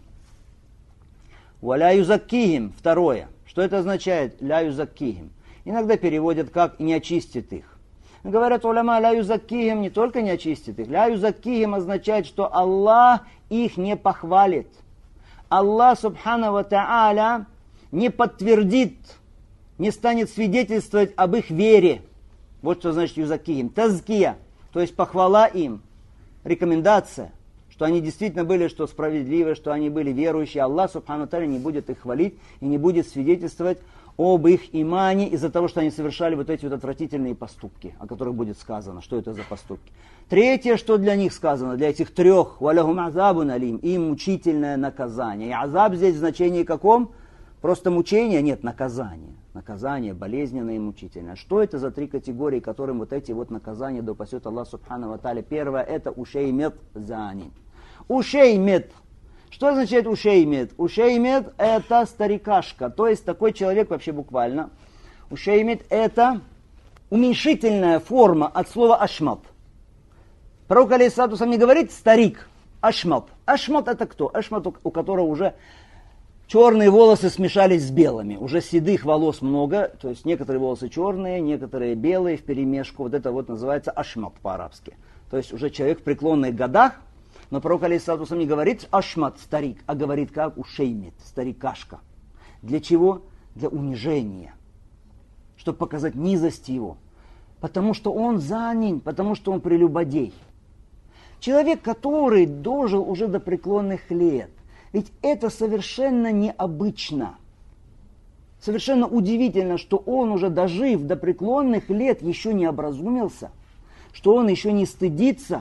«Валя юзаккихим». Второе. Что это означает? «Ля юзаккихим». Иногда переводят как «не очистит их». Говорят уляма, «ля юзаккихим» не только не очистит их. «Ля юзаккихим» означает, что Аллах их не похвалит. Аллах субхану ва тааля не подтвердит, не станет свидетельствовать об их вере. Вот что значит юзаккихим. Тазкия, то есть похвала им, рекомендация, что они действительно были что справедливы, что они были верующие. Аллах субхану ва тааля не будет их хвалить и не будет свидетельствовать об их имане из-за того, что они совершали вот эти вот отвратительные поступки, о которых будет сказано. Что это за поступки? Третье, что для них сказано, для этих трех, «Валахум азабун алим», им мучительное наказание. И азаб здесь в значении каком? Просто мучение? Нет, наказание. Наказание болезненное и мучительное. Что это за три категории, которым вот эти вот наказания да упасет Аллах субхану ва тааля? Первое, это ушеймет зани. Ушеймет. Что означает ушеймет? Ушеймет это старикашка, то есть такой человек вообще буквально. Ушеймет это уменьшительная форма от слова ашмат. Пророк алейхиссалату вассалям не говорит старик, ашмат. Ашмат это кто? Ашмат, у которого уже черные волосы смешались с белыми. Уже седых волос много, то есть некоторые волосы черные, некоторые белые вперемешку. Вот это вот называется ашмат по-арабски. То есть уже человек в преклонных годах, но пророк алейхиссалату не говорит ашмат, старик, а говорит как ушеймит, старикашка. Для чего? Для унижения. Чтобы показать низость его. Потому что он занят, потому что он прелюбодей. Человек, который дожил уже до преклонных лет, ведь это совершенно необычно. Совершенно удивительно, что он уже дожив до преклонных лет еще не образумился, что он еще не стыдится,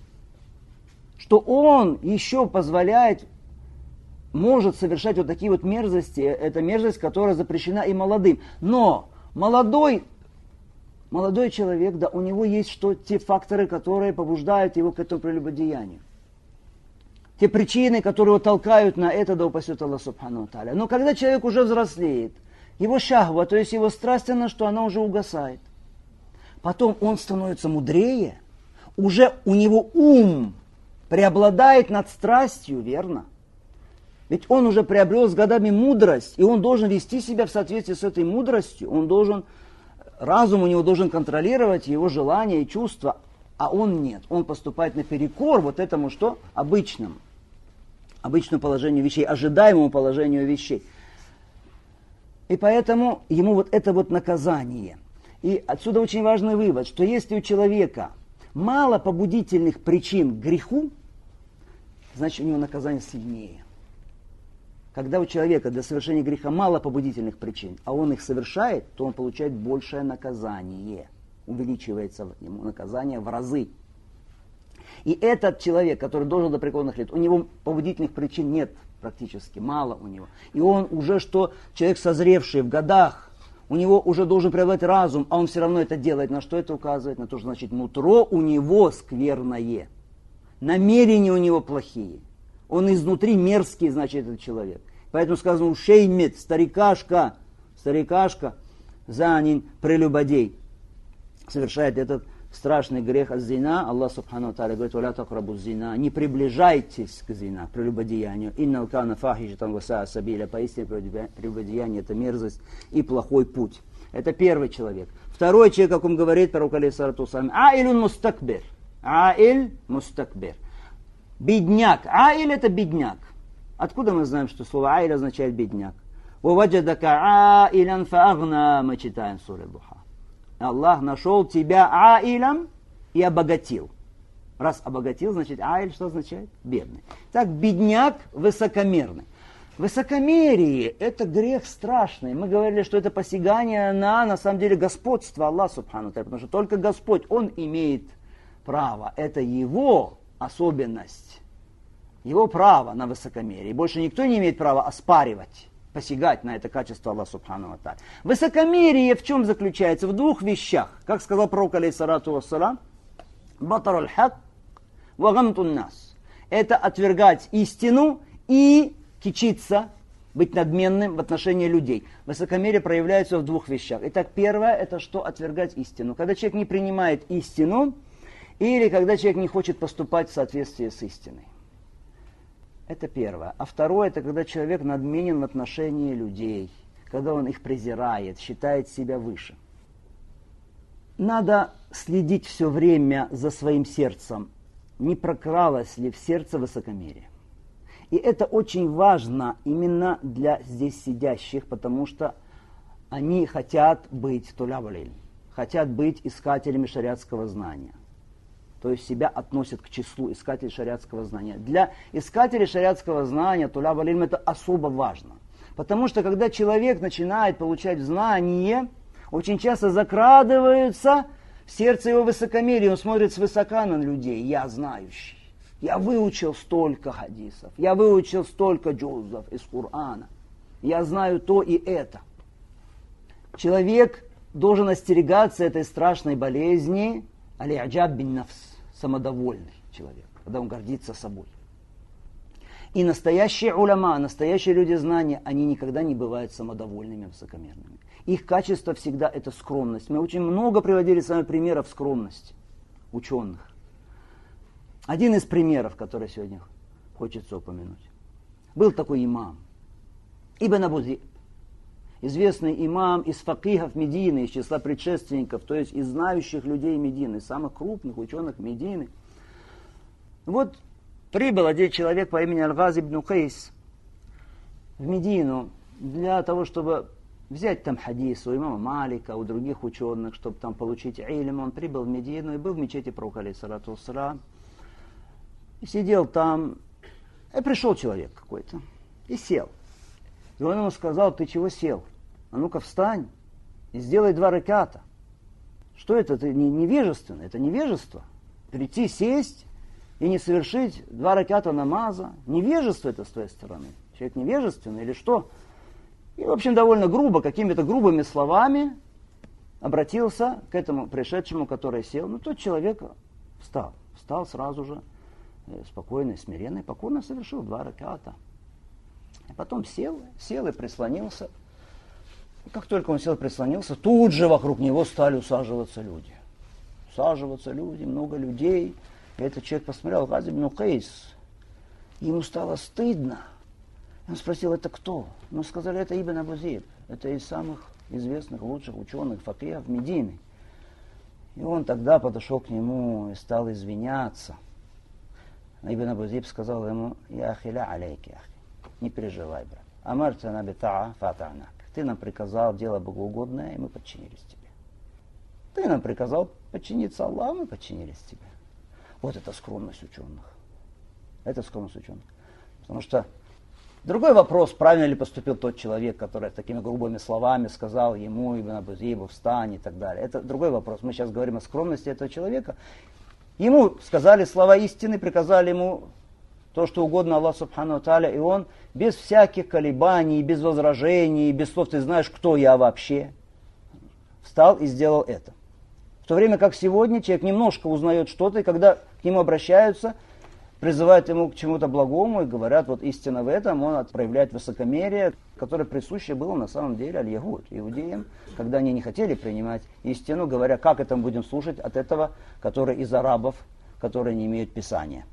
что он еще позволяет, может совершать вот такие вот мерзости. Это мерзость, которая запрещена и молодым. Но молодой человек, да, у него есть те факторы, которые побуждают его к этому прелюбодеянию. Те причины, которые его толкают на это, да упасет Аллах субхану ва тааля. Но когда человек уже взрослеет, его шахва, то есть его страсть, что она уже угасает. Потом он становится мудрее, уже у него ум преобладает над страстью, верно? Ведь он уже приобрел с годами мудрость, и он должен вести себя в соответствии с этой мудростью. Разум у него должен контролировать его желания и чувства, а он нет. Он поступает наперекор вот этому что? Обычному положению вещей, ожидаемому положению вещей. И поэтому ему вот это вот наказание. И отсюда очень важный вывод, что если у человека мало побудительных причин к греху, значит у него наказание сильнее. Когда у человека для совершения греха мало побудительных причин, а он их совершает, то он получает большее наказание. Увеличивается ему наказание в разы. И этот человек, который дожил до преклонных лет, у него побудительных причин нет практически, мало у него. И он уже человек созревший в годах, у него уже должен преобладать разум, а он все равно это делает. На что это указывает? На то, что значит нутро у него скверное. Намерения у него плохие. Он изнутри мерзкий, значит, этот человек. Поэтому сказано ушеймет, старикашка, занин, прелюбодей. Совершает этот страшный грех az-зина. Аллах субхану ва тааля говорит: «Валя такрабу зина». Не приближайтесь к зина, прелюбодеянию. «Иннал кана фахишатан ва саа сабиля». Поистине прелюбодеяние — это мерзость и плохой путь. Это первый человек. Второй человек, как он говорит, пророк алейхиссалату вассалям, аилун мустакбир. Аиль мустакбир. Бедняк. Аиль — это бедняк. Откуда мы знаем, что слово аиль означает бедняк? «Ваваджадака аилян фаагна», мы читаем суру Духа. Аллах нашел тебя аилям и обогатил. Раз обогатил, значит аиль что означает? Бедный. Так, бедняк высокомерный. Высокомерие – это грех страшный. Мы говорили, что это посягание на самом деле, господство Аллаха субхану ва тааля, потому что только Господь, Он имеет право. Это Его особенность, Его право на высокомерие. И больше никто не имеет права оспаривать, посягать на это качество Аллаха субхану ва тааля. Высокомерие в чем заключается? В двух вещах. Как сказал пророк алейхиссалату вассалам, батаруль хак ва гамтун нас. Это отвергать истину и кичиться, быть надменным в отношении людей. Высокомерие проявляется в двух вещах. Итак, первое, это что? Отвергать истину. Когда человек не принимает истину, или когда человек не хочет поступать в соответствии с истиной. Это первое. А второе, это когда человек надменен в отношении людей, когда он их презирает, считает себя выше. Надо следить все время за своим сердцем, не прокралось ли в сердце высокомерие. И это очень важно именно для здесь сидящих, потому что они хотят быть тулябалиль, хотят быть искателями шариатского знания. То есть себя относят к числу искателей шариатского знания. Для искателей шариатского знания тулябалиль это особо важно. Потому что когда человек начинает получать знание, очень часто закрадываются в сердце его высокомерие. Он смотрит свысока на людей. Я знающий. Я выучил столько хадисов. Я выучил столько джузов из Корана. Я знаю то и это. Человек должен остерегаться этой страшной болезни. Аль-Аджаб бин нафс. Самодовольный человек. Когда он гордится собой. И настоящие уляма, настоящие люди знания, они никогда не бывают самодовольными, высокомерными. Их качество всегда это скромность. Мы очень много приводили с вами примеров скромности ученых. Один из примеров, который сегодня хочется упомянуть. Был такой имам, Ибн Абу Зиб, известный имам из факихов Медины, из числа предшественников, то есть из знающих людей Медины, самых крупных ученых Медины. Вот прибыл один человек по имени Аль-Гази ибн Кайс в Медину для того, чтобы взять там хадис у имама Малика, у других ученых, чтобы там получить илм. Он прибыл в Медину и был в мечети пророка, алейхиссалату вассалям, и сидел там, и пришел человек какой-то, и сел. И он ему сказал: ты чего сел? А ну-ка встань и сделай 2 раката. Что это? Это невежественно, это невежество. Прийти, сесть и не совершить 2 раката намаза. Невежество это с твоей стороны. Человек невежественный или что? И, в общем, довольно грубо, какими-то грубыми словами обратился к этому пришедшему, который сел. Ну, тот человек встал. Встал сразу же, спокойно, смиренно, и покорно совершил 2 раката. А потом сел и прислонился. И как только он сел и прислонился, тут же вокруг него стали усаживаться люди. Много людей. И этот человек посмотрел: Гази ибн Кайс. Ему стало стыдно. Он спросил: это кто? Мы сказали: это Ибн Абу Зиб. Это из самых известных, лучших ученых, факихов Медины. И он тогда подошел к нему и стал извиняться. Ибн Абу Зиб сказал ему: я ахиля алейки, ахи. Не переживай, брат. Амартана битаа фатанак. Ты нам приказал дело богоугодное, и мы подчинились тебе. Ты нам приказал подчиниться Аллаху, мы подчинились тебе. Вот это скромность ученых. Это скромность ученых. Потому что другой вопрос, правильно ли поступил тот человек, который такими грубыми словами сказал ему, Ибн Абу Зибу, встань и так далее. Это другой вопрос. Мы сейчас говорим о скромности этого человека. Ему сказали слова истины, приказали ему то, что угодно Аллаху Субхану Тааля, и он без всяких колебаний, без возражений, без слов «ты знаешь, кто я вообще», встал и сделал это. В то время как сегодня человек немножко узнает что-то, и когда к нему обращаются, призывают ему к чему-то благому и говорят: вот истина в этом, он проявляет высокомерие, которое присуще было на самом деле аль-Ягуд, иудеям, когда они не хотели принимать истину, говоря: как это мы будем слушать от этого, который из арабов, которые не имеют Писания.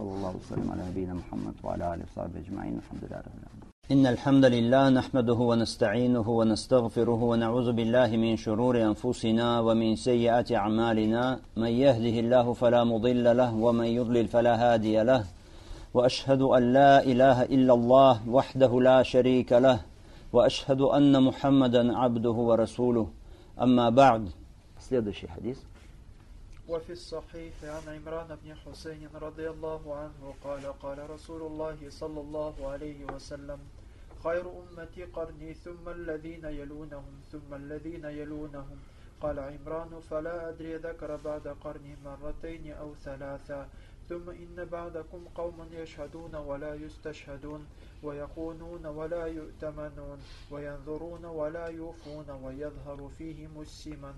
إن الحمد لله نحمده ونستعينه ونستغفره ونعوذ بالله من شرور أنفسنا ومن سيئات أعمالنا من يهده الله فلا مضل له ومن يضلل فلا هادي له وأشهد أن لا إله إلا الله وحده لا شريك له وأشهد أن محمدا عبده ورسوله أما بعد. Следующий хадис. وفي الصحيح عن عمران بن حسين رضي الله عنه قال قال رسول الله صلى الله عليه وسلم خير أمتي قرني ثم الذين يلونهم ثم الذين يلونهم. قال عمران: فلا أدري ذكر بعد قرني 2 أو 3. ثم إن بعدكم قوم يشهدون ولا يستشهدون ويخونون ولا يؤتمنون وينظرون ولا يوفون ويظهر فيهم السمن.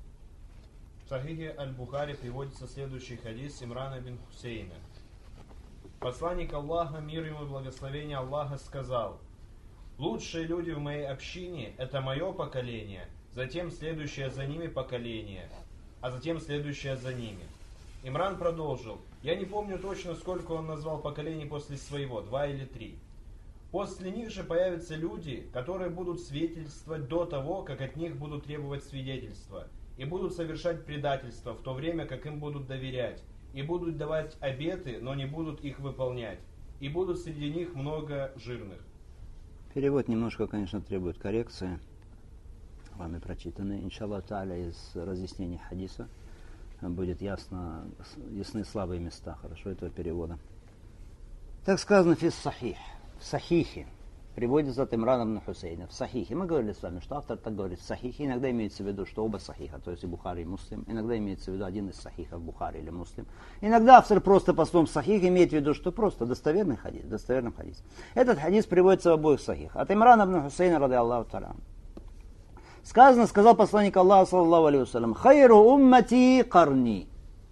В Сахихе Аль-Бухари приводится следующий хадис Имрана бин Хусейна. Посланник Аллаха, мир ему и благословение Аллаха, сказал: лучшие люди в моей общине — это мое поколение, затем следующее за ними поколение, а затем следующее за ними. Имран продолжил: я не помню точно, сколько он назвал поколений после своего, 2 или 3. После них же появятся люди, которые будут свидетельствовать до того, как от них будут требовать свидетельства, и будут совершать предательство, в то время как им будут доверять, и будут давать обеты, но не будут их выполнять, и будут среди них много жирных. Перевод немножко, конечно, требует коррекции. Вами прочитанный. Иншаллах та'аля, из разъяснений хадиса будет ясны слабые места, хорошо, этого перевода. Так сказано фис сахих, в сахихе. Приводится от Имрана ибн Хусейна. В сахихе. Мы говорили с вами, что автор так говорит в сахихе. Иногда имеется в виду, что оба сахиха, то есть и Бухари, и Муслим. Иногда имеется в виду один из сахихов Бухари или Муслим. Иногда автор просто по словам сахих имеет в виду, что просто достоверный хадис. Этот хадис приводится в обоих сахихах. От Имрана ибн Хусейна, ради Аллаху та'аля. Сказано, сказал посланник Аллаха, саллаллаху алейхи вассалям: хайру уммати карни.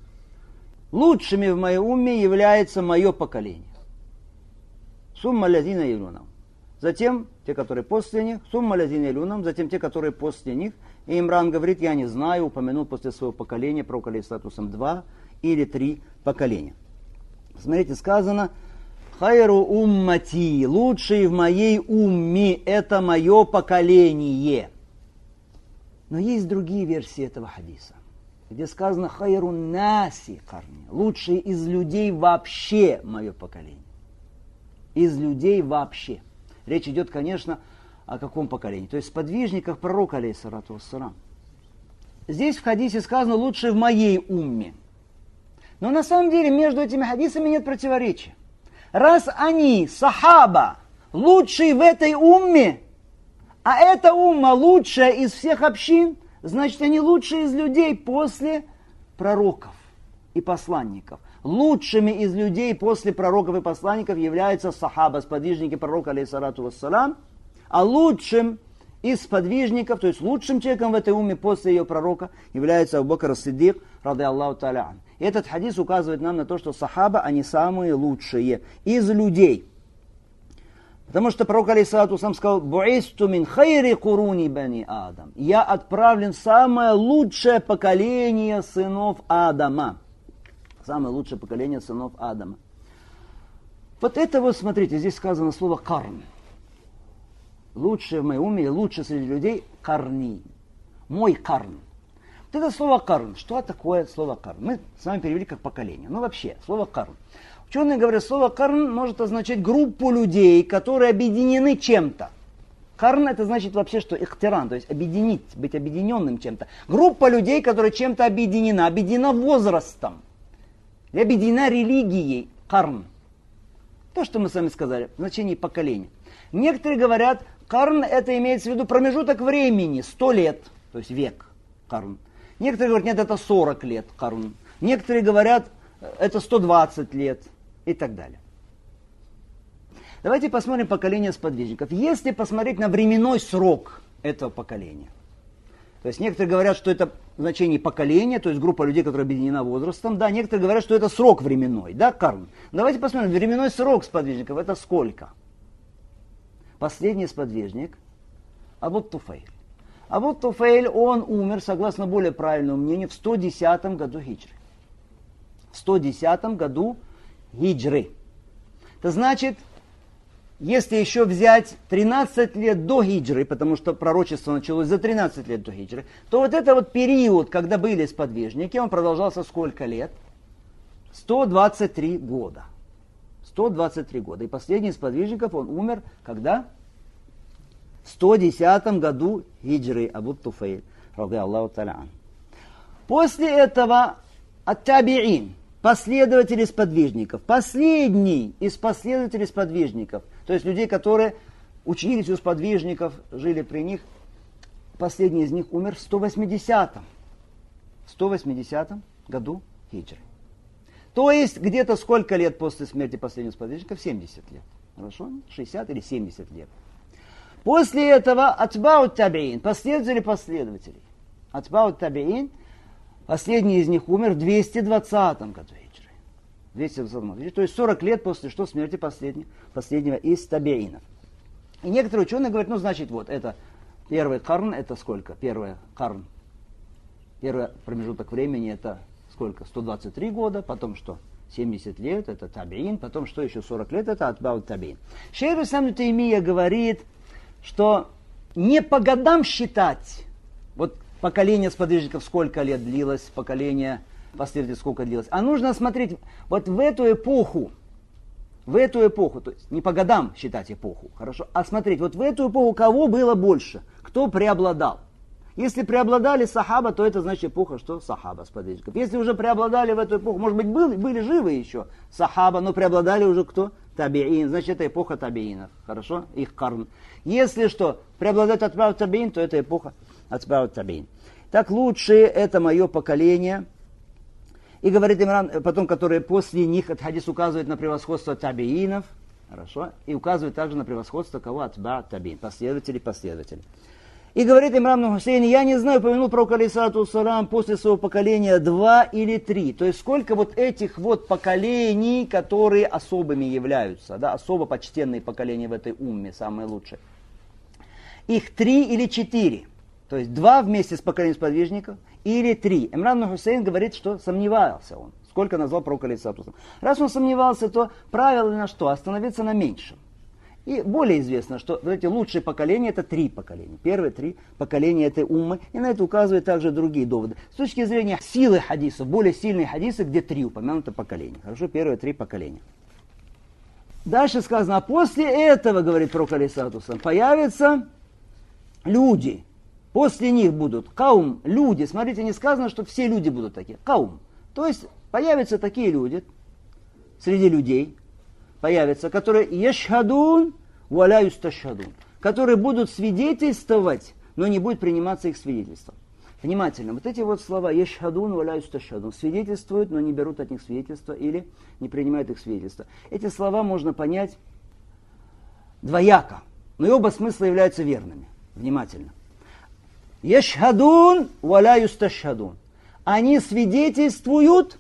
Лучшими в моей умме является мое поколение. Сумма лазина явлюнам. Затем те, которые после них, сумма лазина явлюнам, затем те, которые после них. И Имран говорит: я не знаю, упомянул после своего поколения, пророк алейхиссалату вассалям, 2 или 3 поколения. Смотрите, сказано: Хайру уммати, лучший в моей умме, это мое поколение. Но есть другие версии этого хадиса, где сказано хайру наси карни, лучший из людей вообще мое поколение. Из людей вообще. Речь идет, конечно, о каком поколении? То есть сподвижниках пророка, алейхиссалату вассалам. Здесь в хадисе сказано лучший в моей умме. Но на самом деле между этими хадисами нет противоречия. Раз они, сахаба, лучшие в этой умме, а эта умма лучшая из всех общин, значит, они лучшие из людей после пророков и посланников. Лучшими из людей после пророков и посланников являются сахаба, сподвижники пророка, алейхиссалату вассалам, а лучшим из сподвижников, то есть лучшим человеком в этой умме после ее пророка, является Абу Бакр ас-Сиддик, ради Аллаху та'аля ан. Этот хадис указывает нам на то, что сахаба, они самые лучшие из людей. Потому что пророк, алейхиссалату вассалам, сказал: «Бу'исту мин хайри куруни бани Адам». Я отправлен в самое лучшее поколение сынов Адама. Самое лучшее поколение сынов Адама. Вот это вот, смотрите, здесь сказано слово «карн». Лучшее в моей уме, лучше среди людей карни. Мой карн. Вот это слово карн. Что такое слово карн? Мы с вами перевели как поколение. Ну вообще, слово карн. Ученые говорят, слово карн может означать группу людей, которые объединены чем-то. Карн это значит вообще, что ихтиран, то есть объединить, быть объединенным чем-то. Группа людей, которая чем-то объединена возрастом. И объединена религией. Карн. То, что мы с вами сказали, в значении поколения. Некоторые говорят, карн это имеется в виду промежуток времени, 100 лет, то есть век, карн. Некоторые говорят, нет, это 40 лет, карн. Некоторые говорят, это 120 лет и так далее. Давайте посмотрим поколение сподвижников. Если посмотреть на временной срок этого поколения, то есть некоторые говорят, что это в значении поколения, то есть группа людей, которая объединена возрастом, да, некоторые говорят, что это срок временной, да, карн. Давайте посмотрим, временной срок сподвижников это сколько? Последний сподвижник Абу Туфейль. Абу Туфейль, он умер, согласно более правильному мнению, в 110 году хиджры. В 110 году хиджры. Это значит, если еще взять 13 лет до хиджры, потому что пророчество началось за 13 лет до хиджры, то вот это вот период, когда были сподвижники, он продолжался сколько лет? 123 года. 123 года. И последний из сподвижников, он умер, когда? В 110 году хиджры, Абу Туфейль, ради Аллаху та'аля ан. После этого ат-таби'ин, последователи сподвижников. Последний из последователей сподвижников, то есть людей, которые учились у сподвижников, жили при них, последний из них умер в 180-м году хиджры. То есть где-то сколько лет после смерти последнего сподвижника? 70 лет. Хорошо? 60 или 70 лет. После этого атбаут табиин, последователи. Атбаут табиин, последний из них умер в 220 году хиджры. 220 году. То есть 40 лет после что смерти последнего из табиинов. И некоторые ученые говорят, ну значит вот это первый карн, это сколько? Первый карн. Первый промежуток времени это сколько? 123 года, потом что? 70 лет, это табиин, потом что еще 40 лет, это атбаут табиин. Шейх ибн Таймия говорит, что не по годам считать, вот поколение сподвижников сколько лет длилось, поколение последователей сколько длилось, а нужно смотреть вот в эту эпоху, то есть не по годам считать эпоху, хорошо, а смотреть вот в эту эпоху кого было больше, кто преобладал. Если преобладали сахаба, то это значит эпоха, что сахаба сподвижников. Если уже преобладали в эту эпоху, может быть, были живы еще сахаба, но преобладали уже кто? Табиин. Значит, это эпоха табиинов. Хорошо? Их карн. Если что, преобладает атбаут табиин, то это эпоха атбаут табиин. Так лучшее это мое поколение. И говорит Имран, потом, которые после них, этот хадис указывает на превосходство табиинов. Хорошо? И указывает также на превосходство кого? Атбаут табиин. Последователи. И говорит Имран ибн Хусейн, я не знаю, упомянул пророк алейхиссалату вассалам после своего поколения 2 или 3. То есть сколько вот этих вот поколений, которые особыми являются, да, особо почтенные поколения в этой умме, самые лучшие. Их 3 или 4. То есть 2 вместе с поколением сподвижников или 3. Имран ибн Хусейн говорит, что сомневался он. Сколько назвал пророк алейхиссалату. Раз он сомневался, то правильно что? Остановиться на меньшем. И более известно, что вот эти лучшие поколения это 3 поколения. Первые 3 поколения этой уммы. И на это указывают также другие доводы. С точки зрения силы хадисов, более сильные хадисы, где 3 упомянуто поколения. Хорошо, первые 3 поколения. Дальше сказано, а после этого, говорит пророк алейхиссалату, появятся люди. После них будут каум, люди. Смотрите, не сказано, что все люди будут такие. Каум. То есть появятся такие люди среди людей, появятся, которые яшхадун валя юсташхадун, которые будут свидетельствовать, но не будет приниматься их свидетельство. Внимательно, вот эти вот слова яшхадун валя юсташхадун, свидетельствуют, но не берут от них свидетельства или не принимают их свидетельства. Эти слова можно понять двояко, но и оба смысла являются верными. Внимательно. Яшхадун валя юсташхадун. Они свидетельствуют,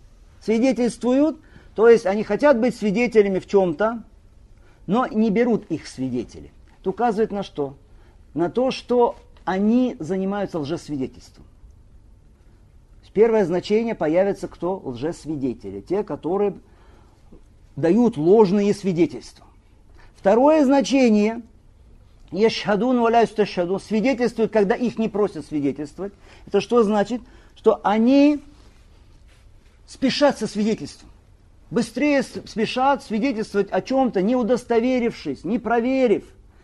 то есть они хотят быть свидетелями в чем-то, но не берут их свидетели. Это указывает на что? На то, что они занимаются лжесвидетельством. Первое значение появится кто? Лжесвидетели. Те, которые дают ложные свидетельства. Второе значение яшхадун валя юсташхадун, свидетельствуют, когда их не просят свидетельствовать. Это что значит? Что они спешат со свидетельством. Быстрее спешат свидетельствовать о чем-то, не удостоверившись, не проверив,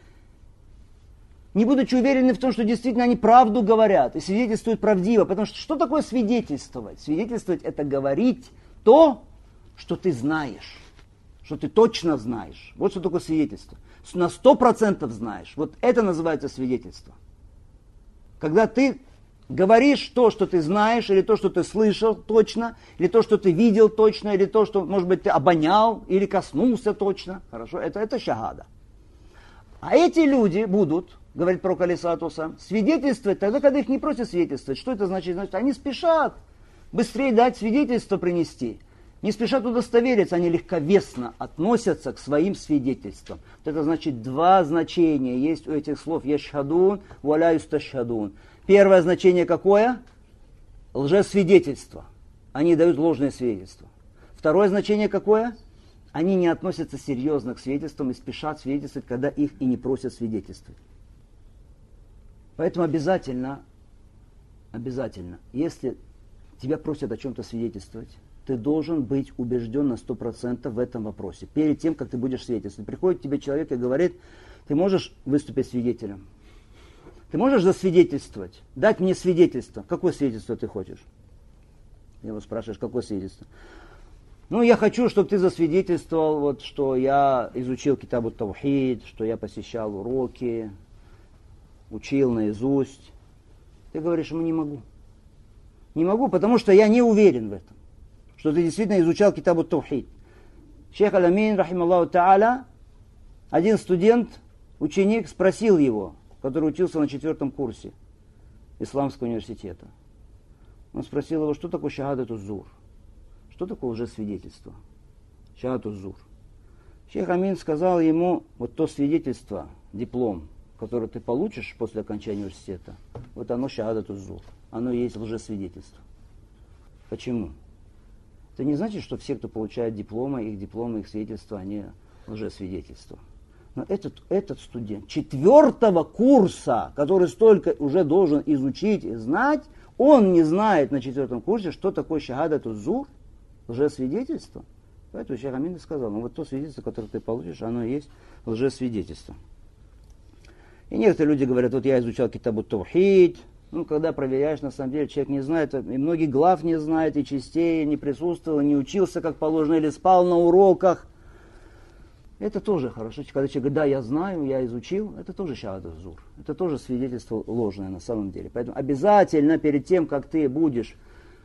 не будучи уверены в том, что действительно они правду говорят и свидетельствуют правдиво. Потому что такое свидетельствовать? Свидетельствовать – это говорить то, что ты знаешь, что ты точно знаешь. Вот что такое свидетельство. На 100% знаешь. Вот это называется свидетельство. Когда ты говоришь то, что ты знаешь, или то, что ты слышал точно, или то, что ты видел точно, или то, что, может быть, ты обонял, или коснулся точно. Хорошо, это шахада. А эти люди будут, говорит пророк алейхиссалату вассалям, свидетельствовать тогда, когда их не просят свидетельствовать. Что это значит? Значит, они спешат быстрее дать свидетельство принести. Не спешат удостовериться, они легковесно относятся к своим свидетельствам. Вот это значит 2 значения есть у этих слов. Яшхадун, валя юсташхадун. Первое значение какое? Лжесвидетельство. Они дают ложное свидетельство. Второе значение какое? Они не относятся серьезно к свидетельствам и спешат свидетельствовать, когда их и не просят свидетельствовать. Поэтому обязательно, если тебя просят о чем-то свидетельствовать, ты должен быть убежден на 100% в этом вопросе. Перед тем, как ты будешь свидетельствовать. Приходит тебе человек и говорит, ты можешь выступить свидетелем? Ты можешь засвидетельствовать? Дать мне свидетельство. Какое свидетельство ты хочешь? Я его спрашиваешь, какое свидетельство? Я хочу, чтобы ты засвидетельствовал, что я изучил Китаб ат-Таухид, что я посещал уроки, учил наизусть. Ты говоришь, ему не могу. Не могу, потому что я не уверен в этом, что ты действительно изучал Китаб ат-Таухид. Шейх Аль-Амин, рахималлаху та'аля, один студент, ученик, спросил его, который учился на 4 курсе Исламского университета. Он спросил его, что такое шахадат уз-зур? Что такое лжесвидетельство? Шахадат уз-зур. Шейх Амин сказал ему, вот то свидетельство, диплом, который ты получишь после окончания университета, вот оно шахадат уз-зур. Оно и есть лжесвидетельство. Почему? Это не значит, что все, кто получает дипломы, их свидетельства, они лжесвидетельства. Но этот студент 4 курса, который столько уже должен изучить и знать, он не знает на 4 курсе, что такое шахадат уз-зур, лжесвидетельство. Поэтому Шейх Амин сказал, вот то свидетельство, которое ты получишь, оно и есть лжесвидетельство. И некоторые люди говорят, вот я изучал Китаб ат-Таухид. Когда проверяешь, на самом деле человек не знает, и многих глав не знает, и частей не присутствовал, не учился как положено, или спал на уроках. Это тоже хорошо. Когда человек говорит, да, я знаю, я изучил, это тоже шахадат уз-зур. Это тоже свидетельство ложное на самом деле. Поэтому обязательно перед тем, как ты будешь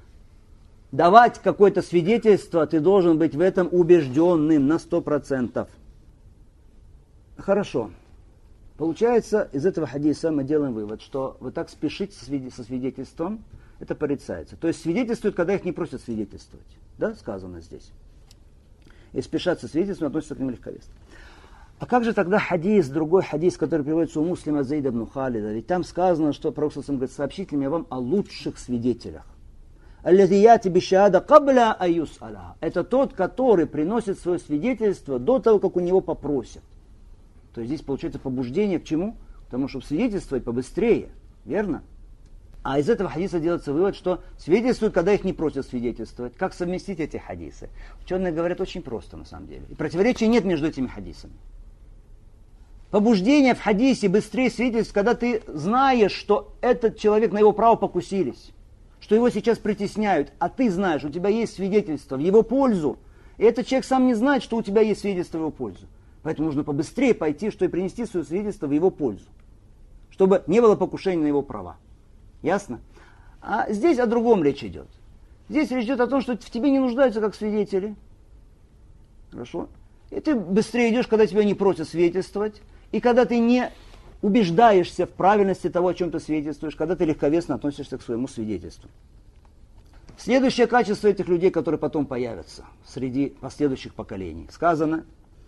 давать какое-то свидетельство, ты должен быть в этом убежденным на 100%. Хорошо. Получается, из этого хадиса мы делаем вывод, что вот так спешить со свидетельством, это порицается. То есть свидетельствуют, когда их не просят свидетельствовать. Да, сказано здесь. И спешат со свидетельством, относятся к ним легковесно. А как же тогда хадис, другой хадис, который приводится у муслима Заид ибн Халида? Ведь там сказано, что Пророк говорит, сообщите мне вам о лучших свидетелях. Это тот, который приносит свое свидетельство до того, как у него попросят. То есть здесь получается побуждение к чему? К тому, чтобы свидетельствовать побыстрее. Верно? А из этого хадиса делается вывод, что свидетельствуют, когда их не просят свидетельствовать. Как совместить эти хадисы? Ученые говорят очень просто на самом деле. И противоречия нет между этими хадисами. Побуждение в хадисе быстрее свидетельств, когда ты знаешь, что этот человек, на его право покусились, что его сейчас притесняют, а ты знаешь, у тебя есть свидетельство в его пользу, и этот человек сам не знает, что у тебя есть свидетельство в его пользу. Поэтому нужно побыстрее пойти, что и принести свое свидетельство в его пользу, чтобы не было покушения на его права. Ясно? А здесь о другом речь идет. Здесь речь идет о том, что в тебе не нуждаются как свидетели. Хорошо? И ты быстрее идешь, когда тебя не просят свидетельствовать, и когда ты не убеждаешься в правильности того, о чем ты свидетельствуешь, когда ты легковесно относишься к своему свидетельству. Следующее качество этих людей, которые потом появятся среди последующих поколений, сказано: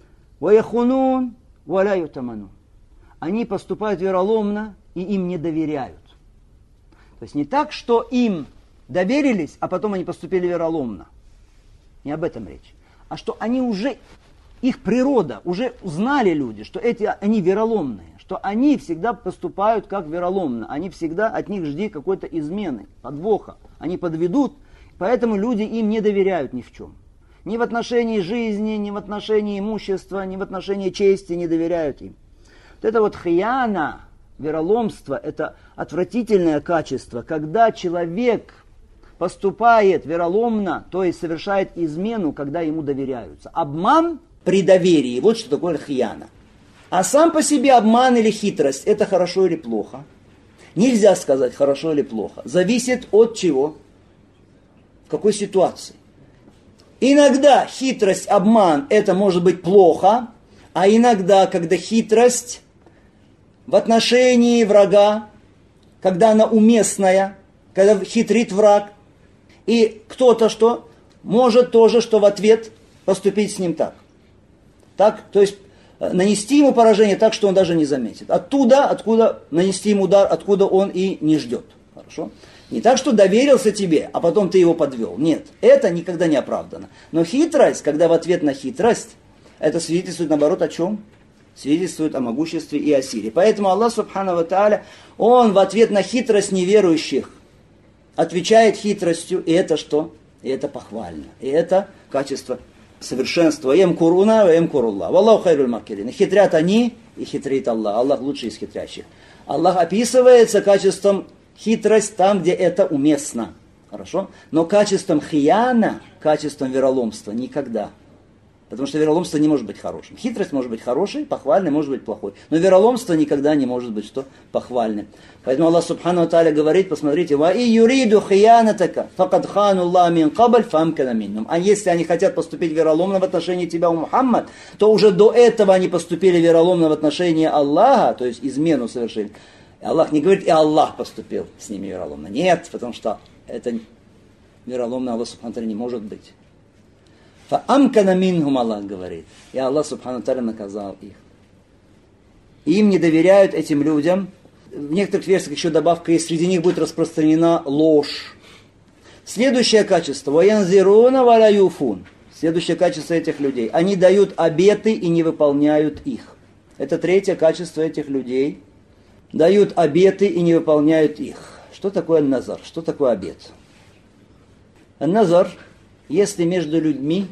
«Ваяхунун валя ютаманун». Они поступают вероломно и им не доверяют. То есть не так, что им доверились, а потом они поступили вероломно. Не об этом речь. А что они уже, их природа, уже узнали люди, что они вероломные, что они всегда поступают как вероломно. Они всегда от них жди какой-то измены, подвоха. Они подведут, поэтому люди им не доверяют ни в чем. Ни в отношении жизни, ни в отношении имущества, ни в отношении чести не доверяют им. Вот это вот хияна, вероломство, это отвратительное качество, когда человек поступает вероломно, то есть совершает измену, когда ему доверяются. Обман при доверии, вот что такое хияна. А сам по себе обман или хитрость, это хорошо или плохо? Нельзя сказать хорошо или плохо. Зависит от чего? В какой ситуации? Иногда хитрость, обман, это может быть плохо, а иногда, когда хитрость в отношении врага, когда она уместная, когда хитрит враг, и кто-то что? Может тоже, что в ответ поступить с ним так. Так, то есть нанести ему поражение так, что он даже не заметит. Оттуда, откуда нанести ему удар, откуда он и не ждет. Хорошо? Не так, что доверился тебе, а потом ты его подвел. Нет, это никогда не оправдано. Но хитрость, когда в ответ на хитрость, это свидетельствует наоборот о чем? Свидетельствует о могуществе и о силе. Поэтому Аллах Субхану ва Тааля, Он в ответ на хитрость неверующих отвечает хитростью, и это что? И это похвально. И это качество совершенства. Ямкуруна ва ямкуруллах. Валлаху хайруль макирин. Хитрят они, и хитрит Аллах. Аллах лучший из хитрящих. Аллах описывается качеством хитрость там, где это уместно. Хорошо? Но качеством хияна, качеством вероломства никогда. Потому что вероломство не может быть хорошим. Хитрость может быть хорошей, похвальной, может быть плохой. Но вероломство никогда не может быть что? Похвальным. Поэтому Аллах Субхану ва Тааля говорит, посмотрите, «Ва и юриду хиянатака, факад хану Аллах мин кабль фамкана миннум». А если они хотят поступить вероломно в отношении тебя, у Мухаммад, то уже до этого они поступили вероломно в отношении Аллаха, то есть измену совершили. И Аллах не говорит, и Аллах поступил с ними вероломно. Нет, потому что это вероломно Аллах Субхану ва Тааля не может быть. Фаамкана минхум, Аллах говорит. И Аллах Субхану ва Тааля наказал их. Им не доверяют этим людям. В некоторых версиях еще добавка есть, среди них будет распространена ложь. Следующее качество. Ваянзируна валя юфун. Следующее качество этих людей. Они дают обеты и не выполняют их. Это третье качество этих людей. Дают обеты и не выполняют их. Что такое назар? Что такое обет? Назар, если между людьми,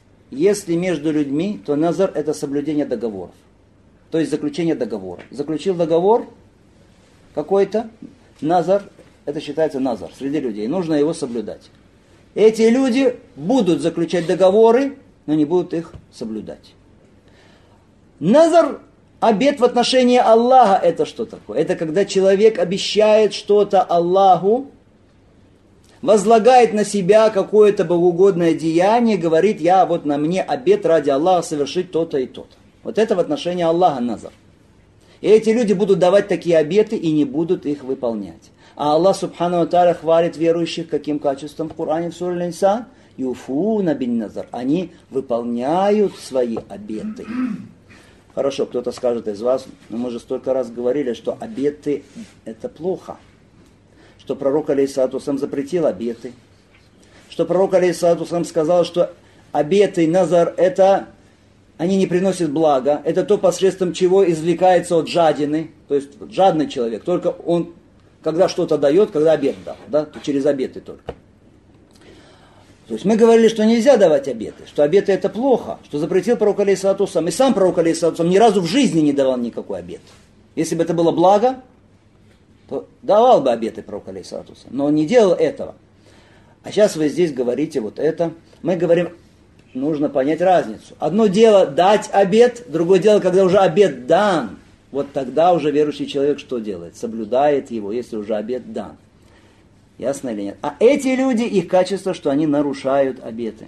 то назар это соблюдение договоров. То есть заключение договора. Заключил договор какой-то, назар, это считается назар среди людей. Нужно его соблюдать. Эти люди будут заключать договоры, но не будут их соблюдать. Назар, обет в отношении Аллаха, это что такое? Это когда человек обещает что-то Аллаху, возлагает на себя какое-то богоугодное деяние, говорит, я вот на мне обет ради Аллаха совершить то-то и то-то. Вот это в отношении Аллаха назар. И эти люди будут давать такие обеты и не будут их выполнять. А Аллах Субхану ва Тааля хвалит верующих каким качеством в Коране в суре Аль-Инсан? Юфуна бин назар. Они выполняют свои обеты. Хорошо, кто-то скажет из вас, но мы же столько раз говорили, что обеты это плохо. Что пророк алейхиссалату вассалям запретил обеты. Что пророк алейхиссалату вассалям сказал, что обеты, назар, это они не приносят блага. Это то, посредством чего извлекается от жадины. То есть жадный человек, только он, когда что-то дает, когда обет дал, да, то через обеты только. То есть мы говорили, что нельзя давать обеты, что обеты это плохо, что запретил пророк алейхиссалату вассалям. И сам пророк алейхиссалату вассалям ни разу в жизни не давал никакой обет. Если бы это было благо, то давал бы обеты пророк алейхиссалату вассалям. Но он не делал этого. А сейчас вы здесь говорите вот это. Мы говорим, нужно понять разницу. Одно дело дать обет, другое дело, когда уже обет дан. Вот тогда уже верующий человек что делает? Соблюдает его, если уже обет дан. Ясно или нет? А эти люди, их качество, что они нарушают обеты.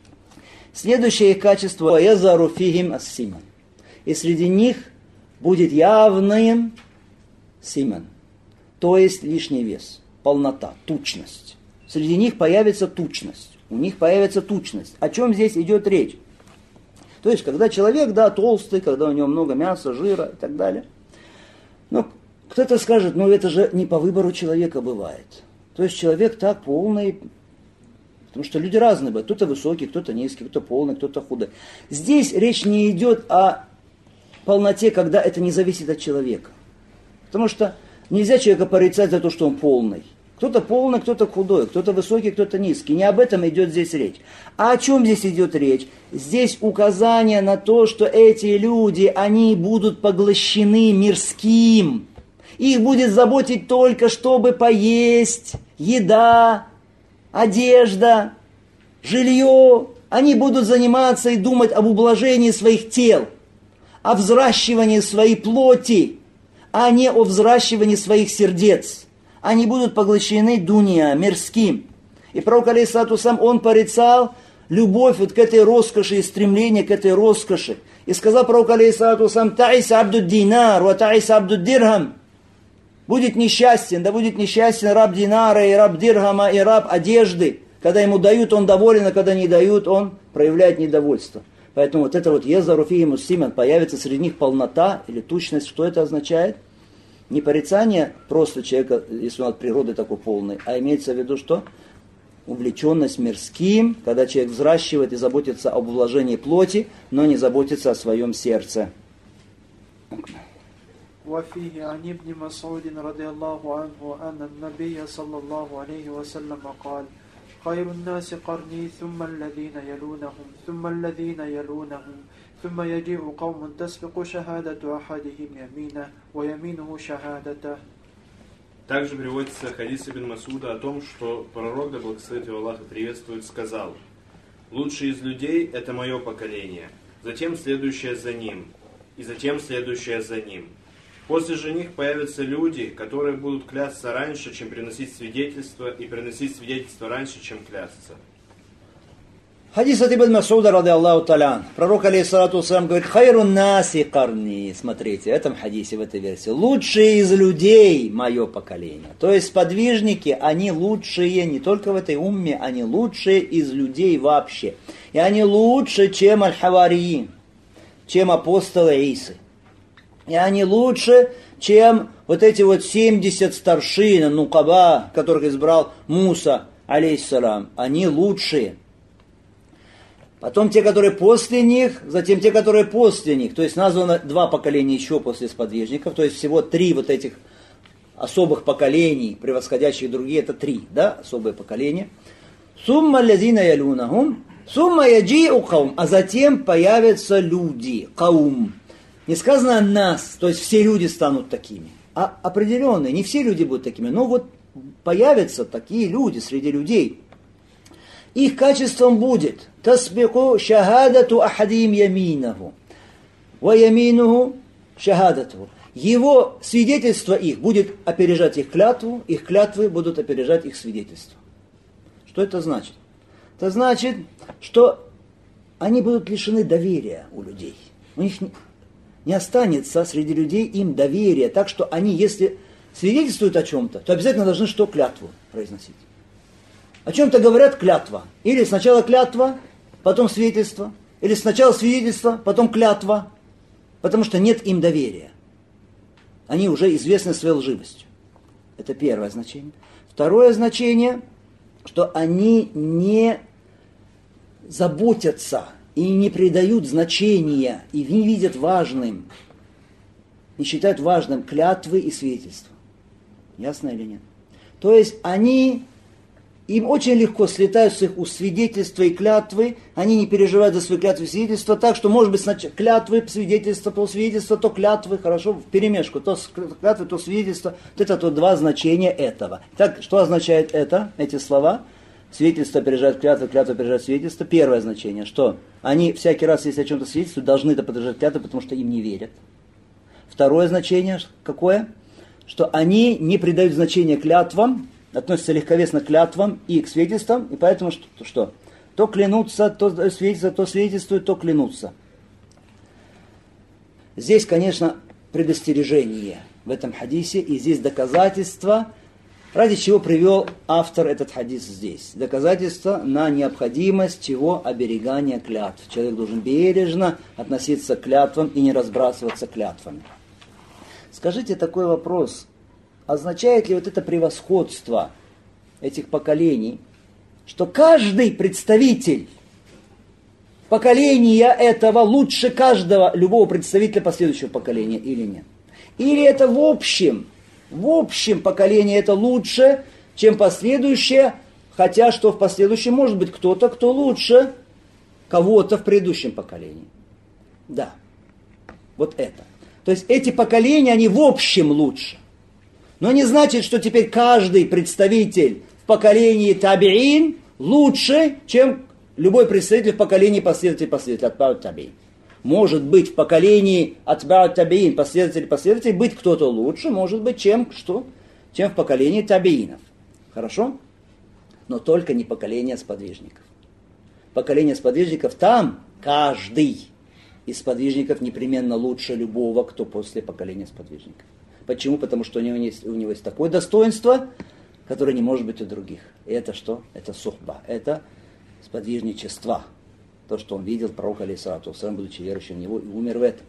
Следующее их качество – «Язару фихим ас-симан». И среди них будет явным симан, то есть лишний вес, полнота, тучность. Среди них появится тучность. У них появится тучность. О чем здесь идет речь? То есть, когда человек, да, толстый, когда у него много мяса, жира и так далее. Но кто-то скажет, ну это же не по выбору человека бывает. То есть человек так полный, потому что люди разные бывают. Кто-то высокий, кто-то низкий, кто-то полный, кто-то худой. Здесь речь не идет о полноте, когда это не зависит от человека. Потому что нельзя человека порицать за то, что он полный. Кто-то полный, кто-то худой, кто-то высокий, кто-то низкий. Не об этом идет здесь речь. А о чем здесь идет речь? Здесь указание на то, что эти люди, они будут поглощены мирским. Их будет заботить только, чтобы поесть, еда, одежда, жилье. Они будут заниматься и думать об ублажении своих тел, о взращивании своей плоти, а не о взращивании своих сердец. Они будут поглощены дуния, мирским. И пророк алейхиссалату вассалям, он порицал любовь вот к этой роскоши и стремление к этой роскоши. И сказал пророк алейхиссалату вассалям, «Та'ис абду динар, ва та'ис абду дирхам». Будет несчастен, да будет несчастен раб динара, и раб дирхама, и раб одежды. Когда ему дают, он доволен, а когда не дают, он проявляет недовольство. Поэтому вот это вот «Язару фихим ас-симан», появится среди них полнота или тучность. Что это означает? Не порицание просто человека, если он от природы такой полный, а имеется в виду что? Увлеченность мирским, когда человек взращивает и заботится об вложении плоти, но не заботится о своем сердце. وفيه عن ابن مسعود رضي الله عنه أن النبي صلى الله عليه وسلم قال خير الناس قرني ثم الذين يلونهم ثم الذين يلونهم ثم يجيء قوم تسبق شهادة أحدهم يمينه ويمينه شهادته. Также приводится хадис ибн Масуда о том, что пророк, да благословит его Аллах и приветствует, сказал: «Лучший из людей – это мое поколение, затем следующее за ним, и затем следующее за ним. После же них появятся люди, которые будут клясться раньше, чем приносить свидетельство, и приносить свидетельство раньше, чем клясться». Хадис от ибн Масуда, ради Аллаху талян. Пророк, алейхиссалату вассалям, говорит, «Хайрун наси карни». Смотрите, в этом хадисе, в этой версии. «Лучшие из людей мое поколение». То есть сподвижники, они лучшие не только в этой умме, они лучшие из людей вообще. И они лучше, чем аль-хавариин, чем апостолы Исы. И они лучше, чем вот эти вот 70 старшин, нукаба, которых избрал Муса, алейхиссалам. Они лучшие. Потом те, которые после них, затем те, которые после них. То есть названо 2 поколения еще после сподвижников. То есть всего 3 вот этих особых поколений, превосходящих другие, это 3, да, особые поколения. Сумма лязина ялунахум, сумма яджиу каум. А затем появятся люди, каум. Не сказано нас, то есть все люди станут такими, а определенные. Не все люди будут такими, но вот появятся такие люди среди людей. Их качеством будет тасбику шахадату ахадим яминаху, ва яминуху шахадату. Его свидетельство их будет опережать их клятвы будут опережать их свидетельство. Что это значит? Это значит, что они будут лишены доверия у людей. У них не останется среди людей им доверия, так что они, если свидетельствуют о чем-то, то обязательно должны что? Клятву произносить. О чем-то говорят клятва. Или сначала клятва, потом свидетельство. Или сначала свидетельство, потом клятва. потому что нет им доверия. Они уже известны своей лживостью. Это первое значение. Второе значение, что они не заботятся и не придают значения, и не видят важным, не считают важным клятвы и свидетельства. Ясно или нет? То есть им очень легко слетают с их свидетельства и клятвы, они не переживают за свои клятвы и свидетельства, так что, может быть, сначала клятвы, свидетельства, то клятвы, хорошо, вперемешку, то клятвы, то свидетельства, вот это то два значения этого. Так, что означает это, эти слова? Свидетельство опережает клятвы, клятва опережает свидетельство. Первое значение, что они всякий раз, если о чем-то свидетельствуют, должны это подтверждать клятвы, потому что им не верят. Второе значение, какое? Что они не придают значения клятвам, относятся легковесно к клятвам и к свидетельствам, и поэтому что? То клянутся, то свидетельствуют, то клянутся. Здесь, конечно, предостережение в этом хадисе, и здесь доказательство, ради чего привел автор этот хадис здесь. Доказательство на необходимость его оберегания клятв. Человек должен бережно относиться к клятвам и не разбрасываться клятвами. Скажите такой вопрос. Означает ли вот это превосходство этих поколений, что каждый представитель поколения этого лучше каждого, любого представителя последующего поколения или нет? Или это в общем поколение это лучше, чем последующее, хотя что в последующем может быть кто-то, кто лучше кого-то в предыдущем поколении. Да, вот это. То есть эти поколения, они в общем лучше. Но не значит, что теперь каждый представитель в поколении табиин лучше, чем любой представитель в поколении последователей атба'ут табиин. Может быть в поколении атба'ут табиин последователей быть кто-то лучше, может быть, чем в поколении табиинов. Хорошо? Но только не поколение сподвижников. Поколение сподвижников, там каждый из сподвижников непременно лучше любого, кто после поколения сподвижников. Почему? Потому что у него есть такое достоинство, которое не может быть у других. И это что? Это сухба, это сподвижничество. То, что он видел пророка алейхиссалату вассалям, будучи верующим в него, и умер в этом.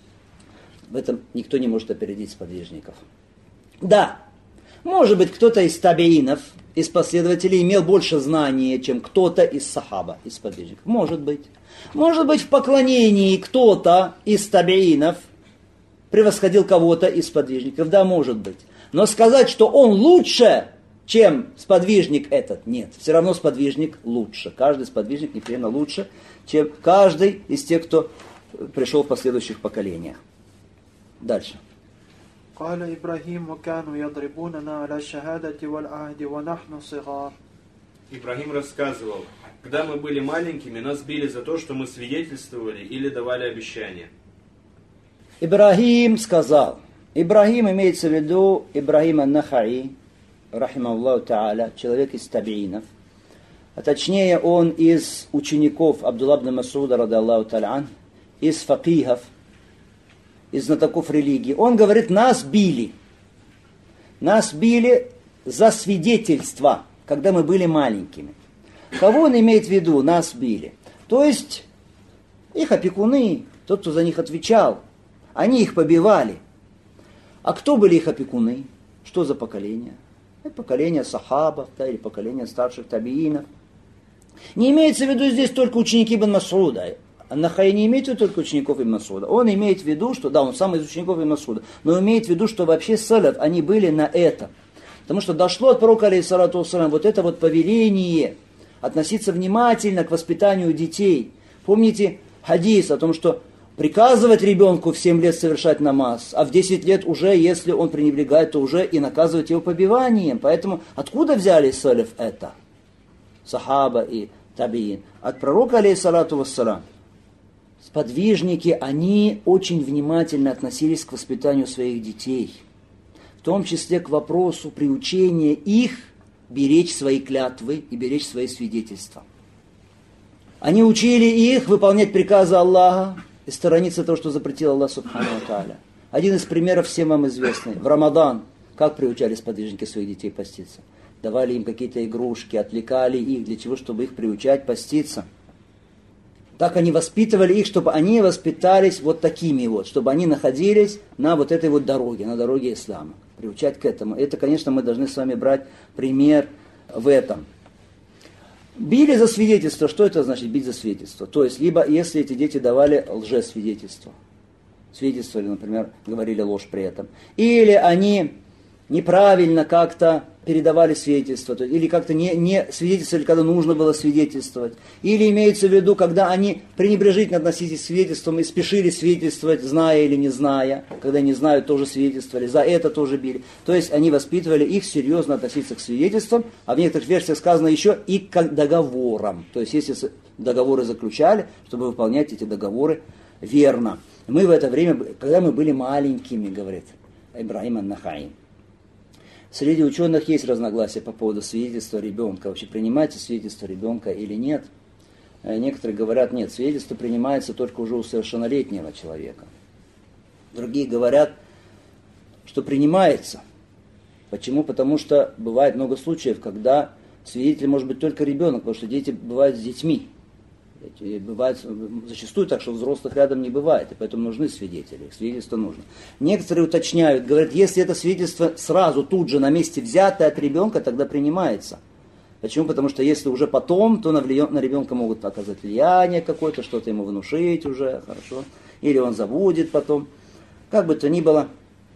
В этом никто не может опередить сподвижников. Да, может быть, кто-то из табиинов, из последователей имел больше знания, чем кто-то из сахаба, из сподвижников. Может быть. Может быть, в поклонении кто-то из табиинов превосходил кого-то из сподвижников. Да, может быть. Но сказать, что он лучше, чем сподвижник этот, нет. Все равно сподвижник лучше. Каждый сподвижник непременно лучше, чем каждый из тех, кто пришел в последующих поколениях. Дальше. قال إبراهيم وكانوا يضربوننا على الشهادة والعهد ونحن صغار. Ибрахим рассказывал, когда мы были маленькими, нас били за то, что мы свидетельствовали или давали обещания. Ибрахим сказал. Ибрахим имеется в виду Ибрахим ан-Нахаи, рахимахуллаху та'аля, человек из табиинов. А точнее, он из учеников Абдулла ибн Мас'уда, радиаллаху та'аля ан, из факихов, из знатоков религии. Он говорит, нас били. Нас били за свидетельство, когда мы были маленькими. Кого он имеет в виду? Нас били. То есть, их опекуны, тот, кто за них отвечал, они их побивали. А кто были их опекуны? Что за поколение? Это поколение сахабов, или поколение старших табиинов. Не имеется в виду здесь только ученики Ибн Мас'уда. Нахай не имеет в виду только учеников Ибн Мас'уда. Он имеет в виду, что, да, он сам из учеников Ибн Мас'уда, но имеет в виду, что вообще салаф, они были на этом. Потому что дошло от пророка, алейхиссалату вассалям, вот это вот повеление относиться внимательно к воспитанию детей. Помните хадис о том, что приказывать ребенку в 7 лет совершать намаз, а в 10 лет уже, если он пренебрегает, то уже и наказывать его побиванием. Поэтому откуда взяли салаф это? Сахаба и табиин. От пророка, алейхиссалату вассалям. Сподвижники, они очень внимательно относились к воспитанию своих детей. В том числе к вопросу приучения их беречь свои клятвы и беречь свои свидетельства. Они учили их выполнять приказы Аллаха и сторониться того, что запретил Аллах субхану ва тааля. Один из примеров всем вам известный. В Рамадан как приучали сподвижники своих детей поститься? Давали им какие-то игрушки, отвлекали их для чего? Чтобы их приучать поститься. Так они воспитывали их, чтобы они воспитались вот такими вот, чтобы они находились на вот этой вот дороге, на дороге ислама. Приучать к этому. Это, конечно, мы должны с вами брать пример в этом. Били за свидетельство. Что это значит бить за свидетельство? То есть, либо если эти дети давали лжесвидетельство, свидетельствовали, например, говорили ложь при этом, или они неправильно как-то передавали свидетельство, или как-то не свидетельствовали, когда нужно было свидетельствовать, или имеется в виду, когда они пренебрежительно относились к свидетельствам и спешили свидетельствовать, зная или не зная, когда не знают, тоже свидетельствовали, за это тоже били. То есть они воспитывали их серьезно относиться к свидетельствам, а в некоторых версиях сказано еще и к договорам. То есть если договоры заключали, чтобы выполнять эти договоры верно. Мы в это время, когда мы были маленькими, говорит Ибрахим ан-Нахаи, среди ученых есть разногласия по поводу свидетельства ребенка. Вообще принимается свидетельство ребенка или нет. Некоторые говорят, нет, свидетельство принимается только уже у совершеннолетнего человека. Другие говорят, что принимается. Почему? Потому что бывает много случаев, когда свидетель может быть только ребенок, потому что дети бывают с детьми. Бывает зачастую так, что взрослых рядом не бывает, и поэтому нужны свидетели, свидетельство нужно. Некоторые уточняют, говорят, если это свидетельство сразу, тут же, на месте взятое от ребенка, тогда принимается. Почему? Потому что если уже потом, то на ребенка могут оказать влияние какое-то, что-то ему внушить уже, хорошо, или он забудет потом. Как бы то ни было,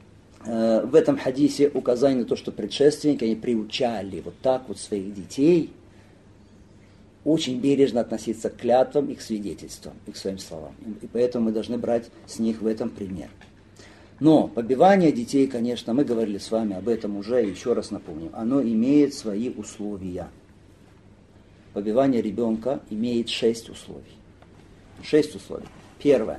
в этом хадисе указание на то, что предшественники, они приучали вот так вот своих детей, очень бережно относиться к клятвам и к свидетельствам, и к своим словам. И поэтому мы должны брать с них в этом пример. Но побивание детей, конечно, мы говорили с вами об этом уже, еще раз напомню, оно имеет свои условия. Побивание ребенка имеет 6 условий. 6 условий. Первое.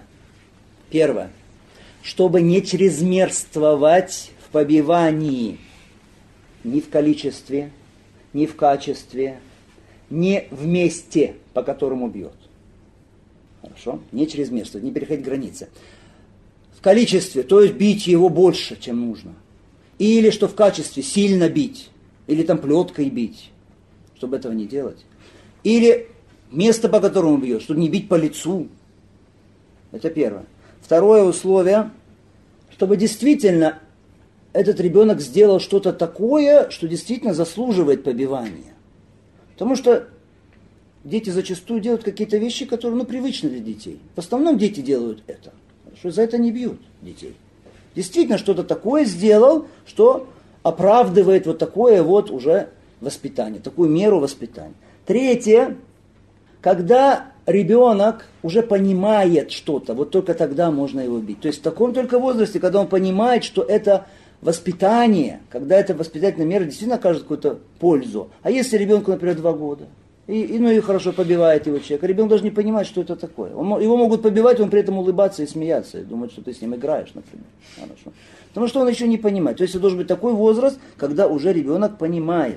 Чтобы не чрезмерствовать в побивании ни в количестве, ни в качестве, не в месте, по которому бьет. Хорошо? Не чрезмерствовать, не переходить границы. В количестве, то есть бить его больше, чем нужно. Или что в качестве, сильно бить. Или там плеткой бить. Чтобы этого не делать. Или место, по которому бьет, чтобы не бить по лицу. Это первое. Второе условие, чтобы действительно этот ребенок сделал что-то такое, что действительно заслуживает побивания. Потому что дети зачастую делают какие-то вещи, которые привычны для детей. В основном дети делают это. Хорошо, за это не бьют детей. Действительно что-то такое сделал, что оправдывает вот такое вот уже воспитание, такую меру воспитания. Третье, когда ребенок уже понимает что-то, вот только тогда можно его бить. То есть в таком только возрасте, когда он понимает, что это воспитание, когда эта воспитательная мера действительно окажет какую-то пользу. А если ребенку, например, 2 года, и хорошо побивает его человек, а ребенок даже не понимает, что это такое. Его могут побивать, он при этом улыбаться и смеяться, и думать, что ты с ним играешь, например. Хорошо. Потому что он еще не понимает. То есть это должен быть такой возраст, когда уже ребенок понимает.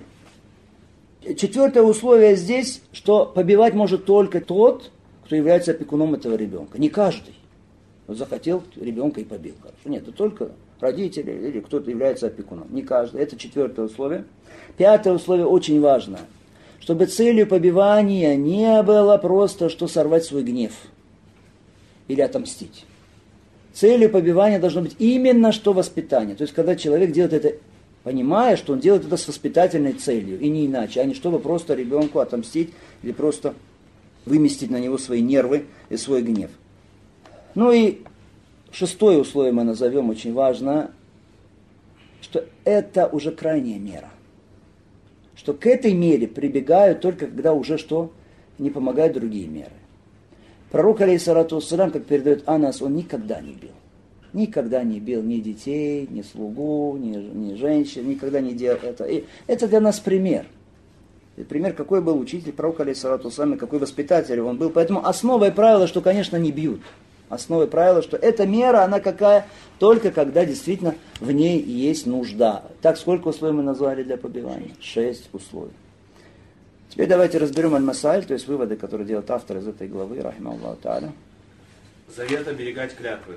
4 условие здесь, что побивать может только тот, кто является опекуном этого ребенка. Не каждый. Вот захотел ребенка и побил. Хорошо. Нет, это только родители или кто-то является опекуном. Не каждый. Это 4 условие. 5 условие очень важное. Чтобы целью побивания не было просто, что сорвать свой гнев или отомстить. Целью побивания должно быть именно что воспитание. То есть, когда человек делает это, понимая, что он делает это с воспитательной целью, и не иначе, а не чтобы просто ребенку отомстить или просто выместить на него свои нервы и свой гнев. Ну и 6 условие мы назовем, очень важно, что это уже крайняя мера. Что к этой мере прибегают только когда уже что? Не помогают другие меры. Пророк, алейхиссалату вассалям, как передает Анас, он никогда не бил. Никогда не бил ни детей, ни слугу, ни женщин, никогда не делал это. И это для нас пример. И пример, какой был учитель пророка, алейхиссалату вассалям, какой воспитатель он был. Поэтому основой правила, что, конечно, не бьют. Основой правила, что эта мера, она какая? Только когда действительно в ней есть нужда. Так, сколько условий мы назвали для побивания? 6 условий. Теперь давайте разберем аль-масаль, то есть выводы, которые делает автор из этой главы, рахимахуллаху тааля. Завет оберегать клятвы.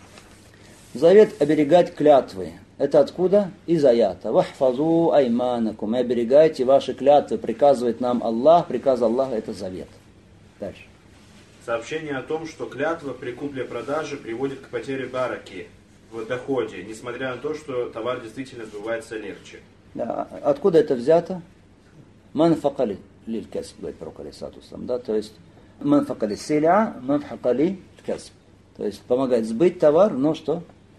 Завет оберегать клятвы. Это откуда? Из аята. Вахфазу айманакум. И оберегайте ваши клятвы. Приказывает нам Аллах. Приказ Аллаха — это завет. Дальше. Сообщение о том, что клятва при купле-продаже приводит к потере бараки в доходе, несмотря на то, что товар действительно сбывается легче. Да. Откуда это взято? Манфакали лиль касб, говорит пророк алейхиссалату вассалам, да, то есть манфакали силя, манфакали касб. То есть помогает сбыть товар, но что?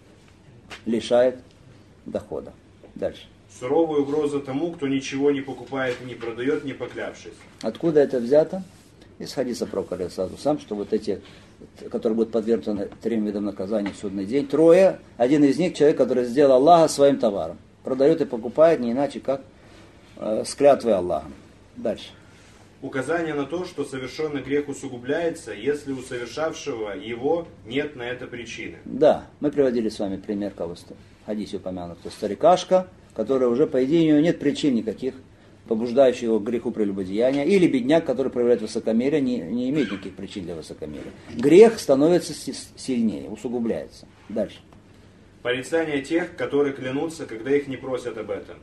Лишает дохода. Дальше. Суровая угроза тому, кто ничего не покупает и не продает, не поклявшись. Откуда это взято? Из хадиса пророка алейхиссалату вассалам, что вот эти, которые будут подвергнуты 3 видам наказания в судный день, 3, один из них человек, который сделал Аллаха своим товаром. Продает и покупает не иначе, как с клятвой Аллаха. Дальше. Указание на то, что совершенный грех усугубляется, если у совершавшего его нет на это причины. Да, мы приводили с вами пример кого-то, в хадисе упомянутого, старикашка, которая уже, по идее, у него нет причин никаких, побуждающих его к греху прелюбодеяния, или бедняк, который проявляет высокомерие, не имеет никаких причин для высокомерия. Грех становится сильнее, усугубляется. Дальше. Порицание тех, которые клянутся, когда их не просят об этом.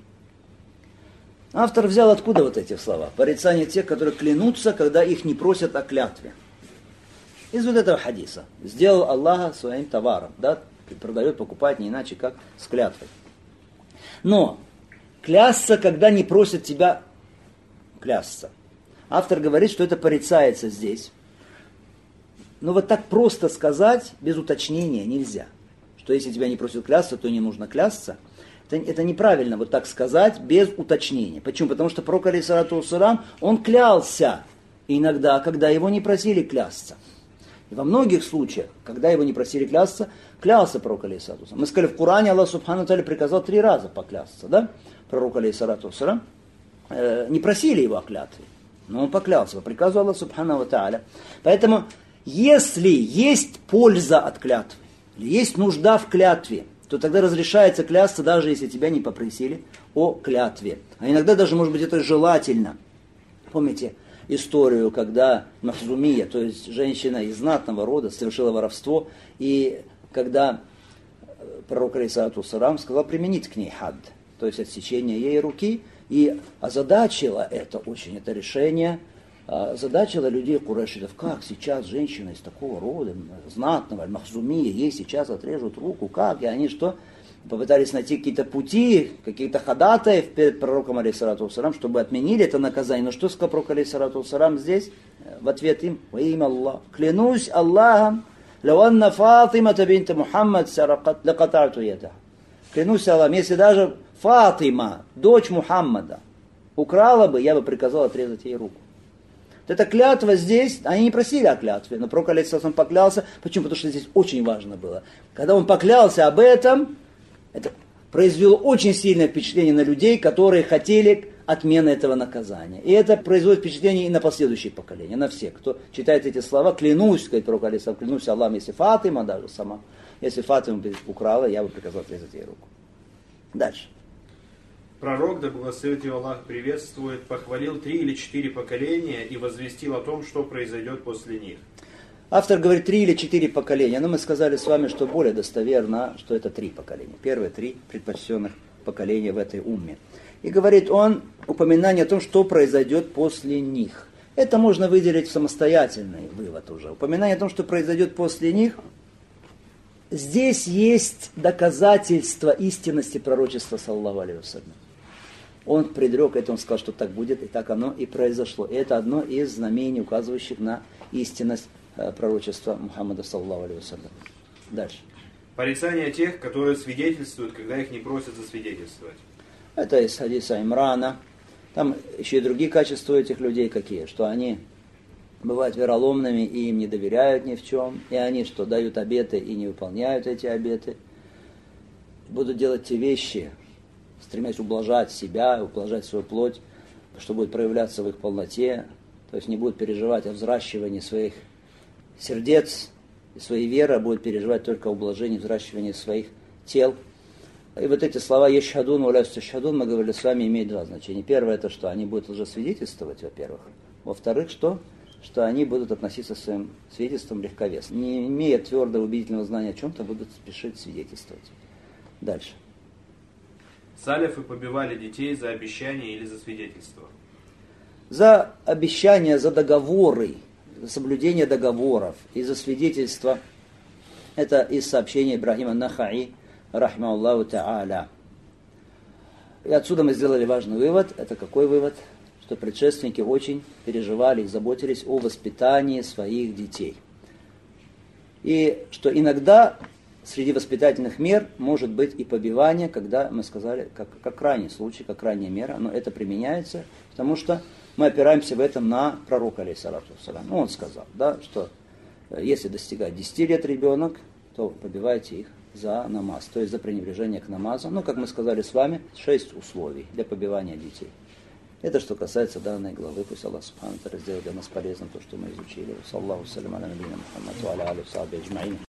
Автор взял откуда вот эти слова? Порицание тех, которые клянутся, когда их не просят о клятве. Из вот этого хадиса. Сделал Аллаха своим товаром. Да? Продает, покупает не иначе, как с клятвой. Но клясться, когда не просят тебя клясться. Автор говорит, что это порицается здесь. Но вот так просто сказать, без уточнения, нельзя. Что если тебя не просят клясться, то не нужно клясться. Это неправильно вот так сказать без уточнения. Почему? Потому что пророк алейхиссалату вассалам, он клялся иногда, когда его не просили клясться. И во многих случаях, когда его не просили клясться, клялся пророк алейхиссалату вассалам. Мы сказали, в Коране Аллах субхану ва тааля приказал 3 раза поклясться. Да? Пророк алейхиссалату вассалам не просили его о клятве, но он поклялся по приказу Аллаха субхану ва тааля. Поэтому, если есть польза от клятвы, или есть нужда в клятве, то тогда разрешается клясться, даже если тебя не попросили о клятве. А иногда даже, может быть, это желательно. Помните историю, когда Махзумия, то есть женщина из знатного рода, совершила воровство, и когда пророк алейхиссалату вассалам сказал применить к ней хадд, то есть отсечение ей руки, и озадачило это очень, это решение, озадачило людей курайшитов, как сейчас женщина из такого рода, знатного, Махзумия, ей сейчас отрежут руку, как? И они что? Попытались найти какие-то пути, какие-то ходатаев перед пророком алейхиссалату вассалам, чтобы отменили это наказание. Но что сказал пророк алейхиссалату вассалам здесь? В ответ им, во имя Аллаха, клянусь Аллахом, лау анна Фатимата бинта Мухаммад саракат лакатату яда. Клянусь Аллахом, если даже Фатима, дочь Мухаммада, украла бы, я бы приказал отрезать ей руку. Вот эта клятва здесь, они не просили о клятве, но пророк алейхиссалату вассалам поклялся. Почему? Потому что здесь очень важно было. Когда он поклялся об этом, это произвело очень сильное впечатление на людей, которые хотели отмены этого наказания. И это производит впечатление и на последующие поколения, на всех, кто читает эти слова. Клянусь, говорит пророк алейхиссалам, клянусь Аллахом, если Фатима даже сама, если Фатима украла, я бы приказал отрезать ей руку. Дальше. Пророк, да благословит его Аллах, приветствует, похвалил 3 или 4 поколения и возвестил о том, что произойдет после них. Автор говорит 3 или 4 поколения, но мы сказали с вами, что более достоверно, что это 3 поколения. Первые 3 предпочтенных поколения в этой умме. И говорит он упоминание о том, что произойдет после них. Это можно выделить в самостоятельный вывод уже. Упоминание о том, что произойдет после них, здесь есть доказательство истинности пророчества, саллаллаху алейхи вассалям. Он предрек это, он сказал, что так будет, и так оно и произошло. И это одно из знамений, указывающих на истинность пророчества Мухаммада, саллаллаху алейхи вассалям. Дальше. Порицание тех, которые свидетельствуют, когда их не просят засвидетельствовать. Это из хадиса Имрана. Там еще и другие качества этих людей какие, что они бывают вероломными и им не доверяют ни в чем, и они что, дают обеты и не выполняют эти обеты, будут делать те вещи, стремясь ублажать себя, ублажать свою плоть, что будет проявляться в их полноте, то есть не будут переживать о взращивании своих сердец и своей веры, а будут переживать только о ублажении, взращивании своих тел. И вот эти слова «ешхадун, валяс ташхадун», мы говорили с вами, имеют 2 значения. Первое, это что они будут лжесвидетельствовать, во-первых. Во-вторых, что они будут относиться к своим свидетельствам легковесно. Не имея твердого убедительного знания о чем-то, будут спешить свидетельствовать. Дальше. Салифы побивали детей за обещание или за свидетельство. За обещания, за договоры, соблюдения договоров, из-за свидетельства. Это из сообщения Ибрахима Нахаи, рахмауллаху та'аля. И отсюда мы сделали важный вывод. Это какой вывод? Что предшественники очень переживали и заботились о воспитании своих детей. И что иногда среди воспитательных мер может быть и побивание, когда мы сказали, как крайний случай, как крайняя мера, но это применяется, потому что мы опираемся в этом на пророка, алейхиссалату вассалям. Он сказал, да, что если достигает 10 лет ребенок, то побивайте их за намаз, то есть за пренебрежение к намазу. Ну, как мы сказали с вами, 6 условий для побивания детей. Это что касается данной главы. Пусть Аллах Субхану ва Тааля сделает для нас полезным то, что мы изучили. Саллаху салям аля набийна Мухаммад ва аля алихи ва сахбихи аджмаин.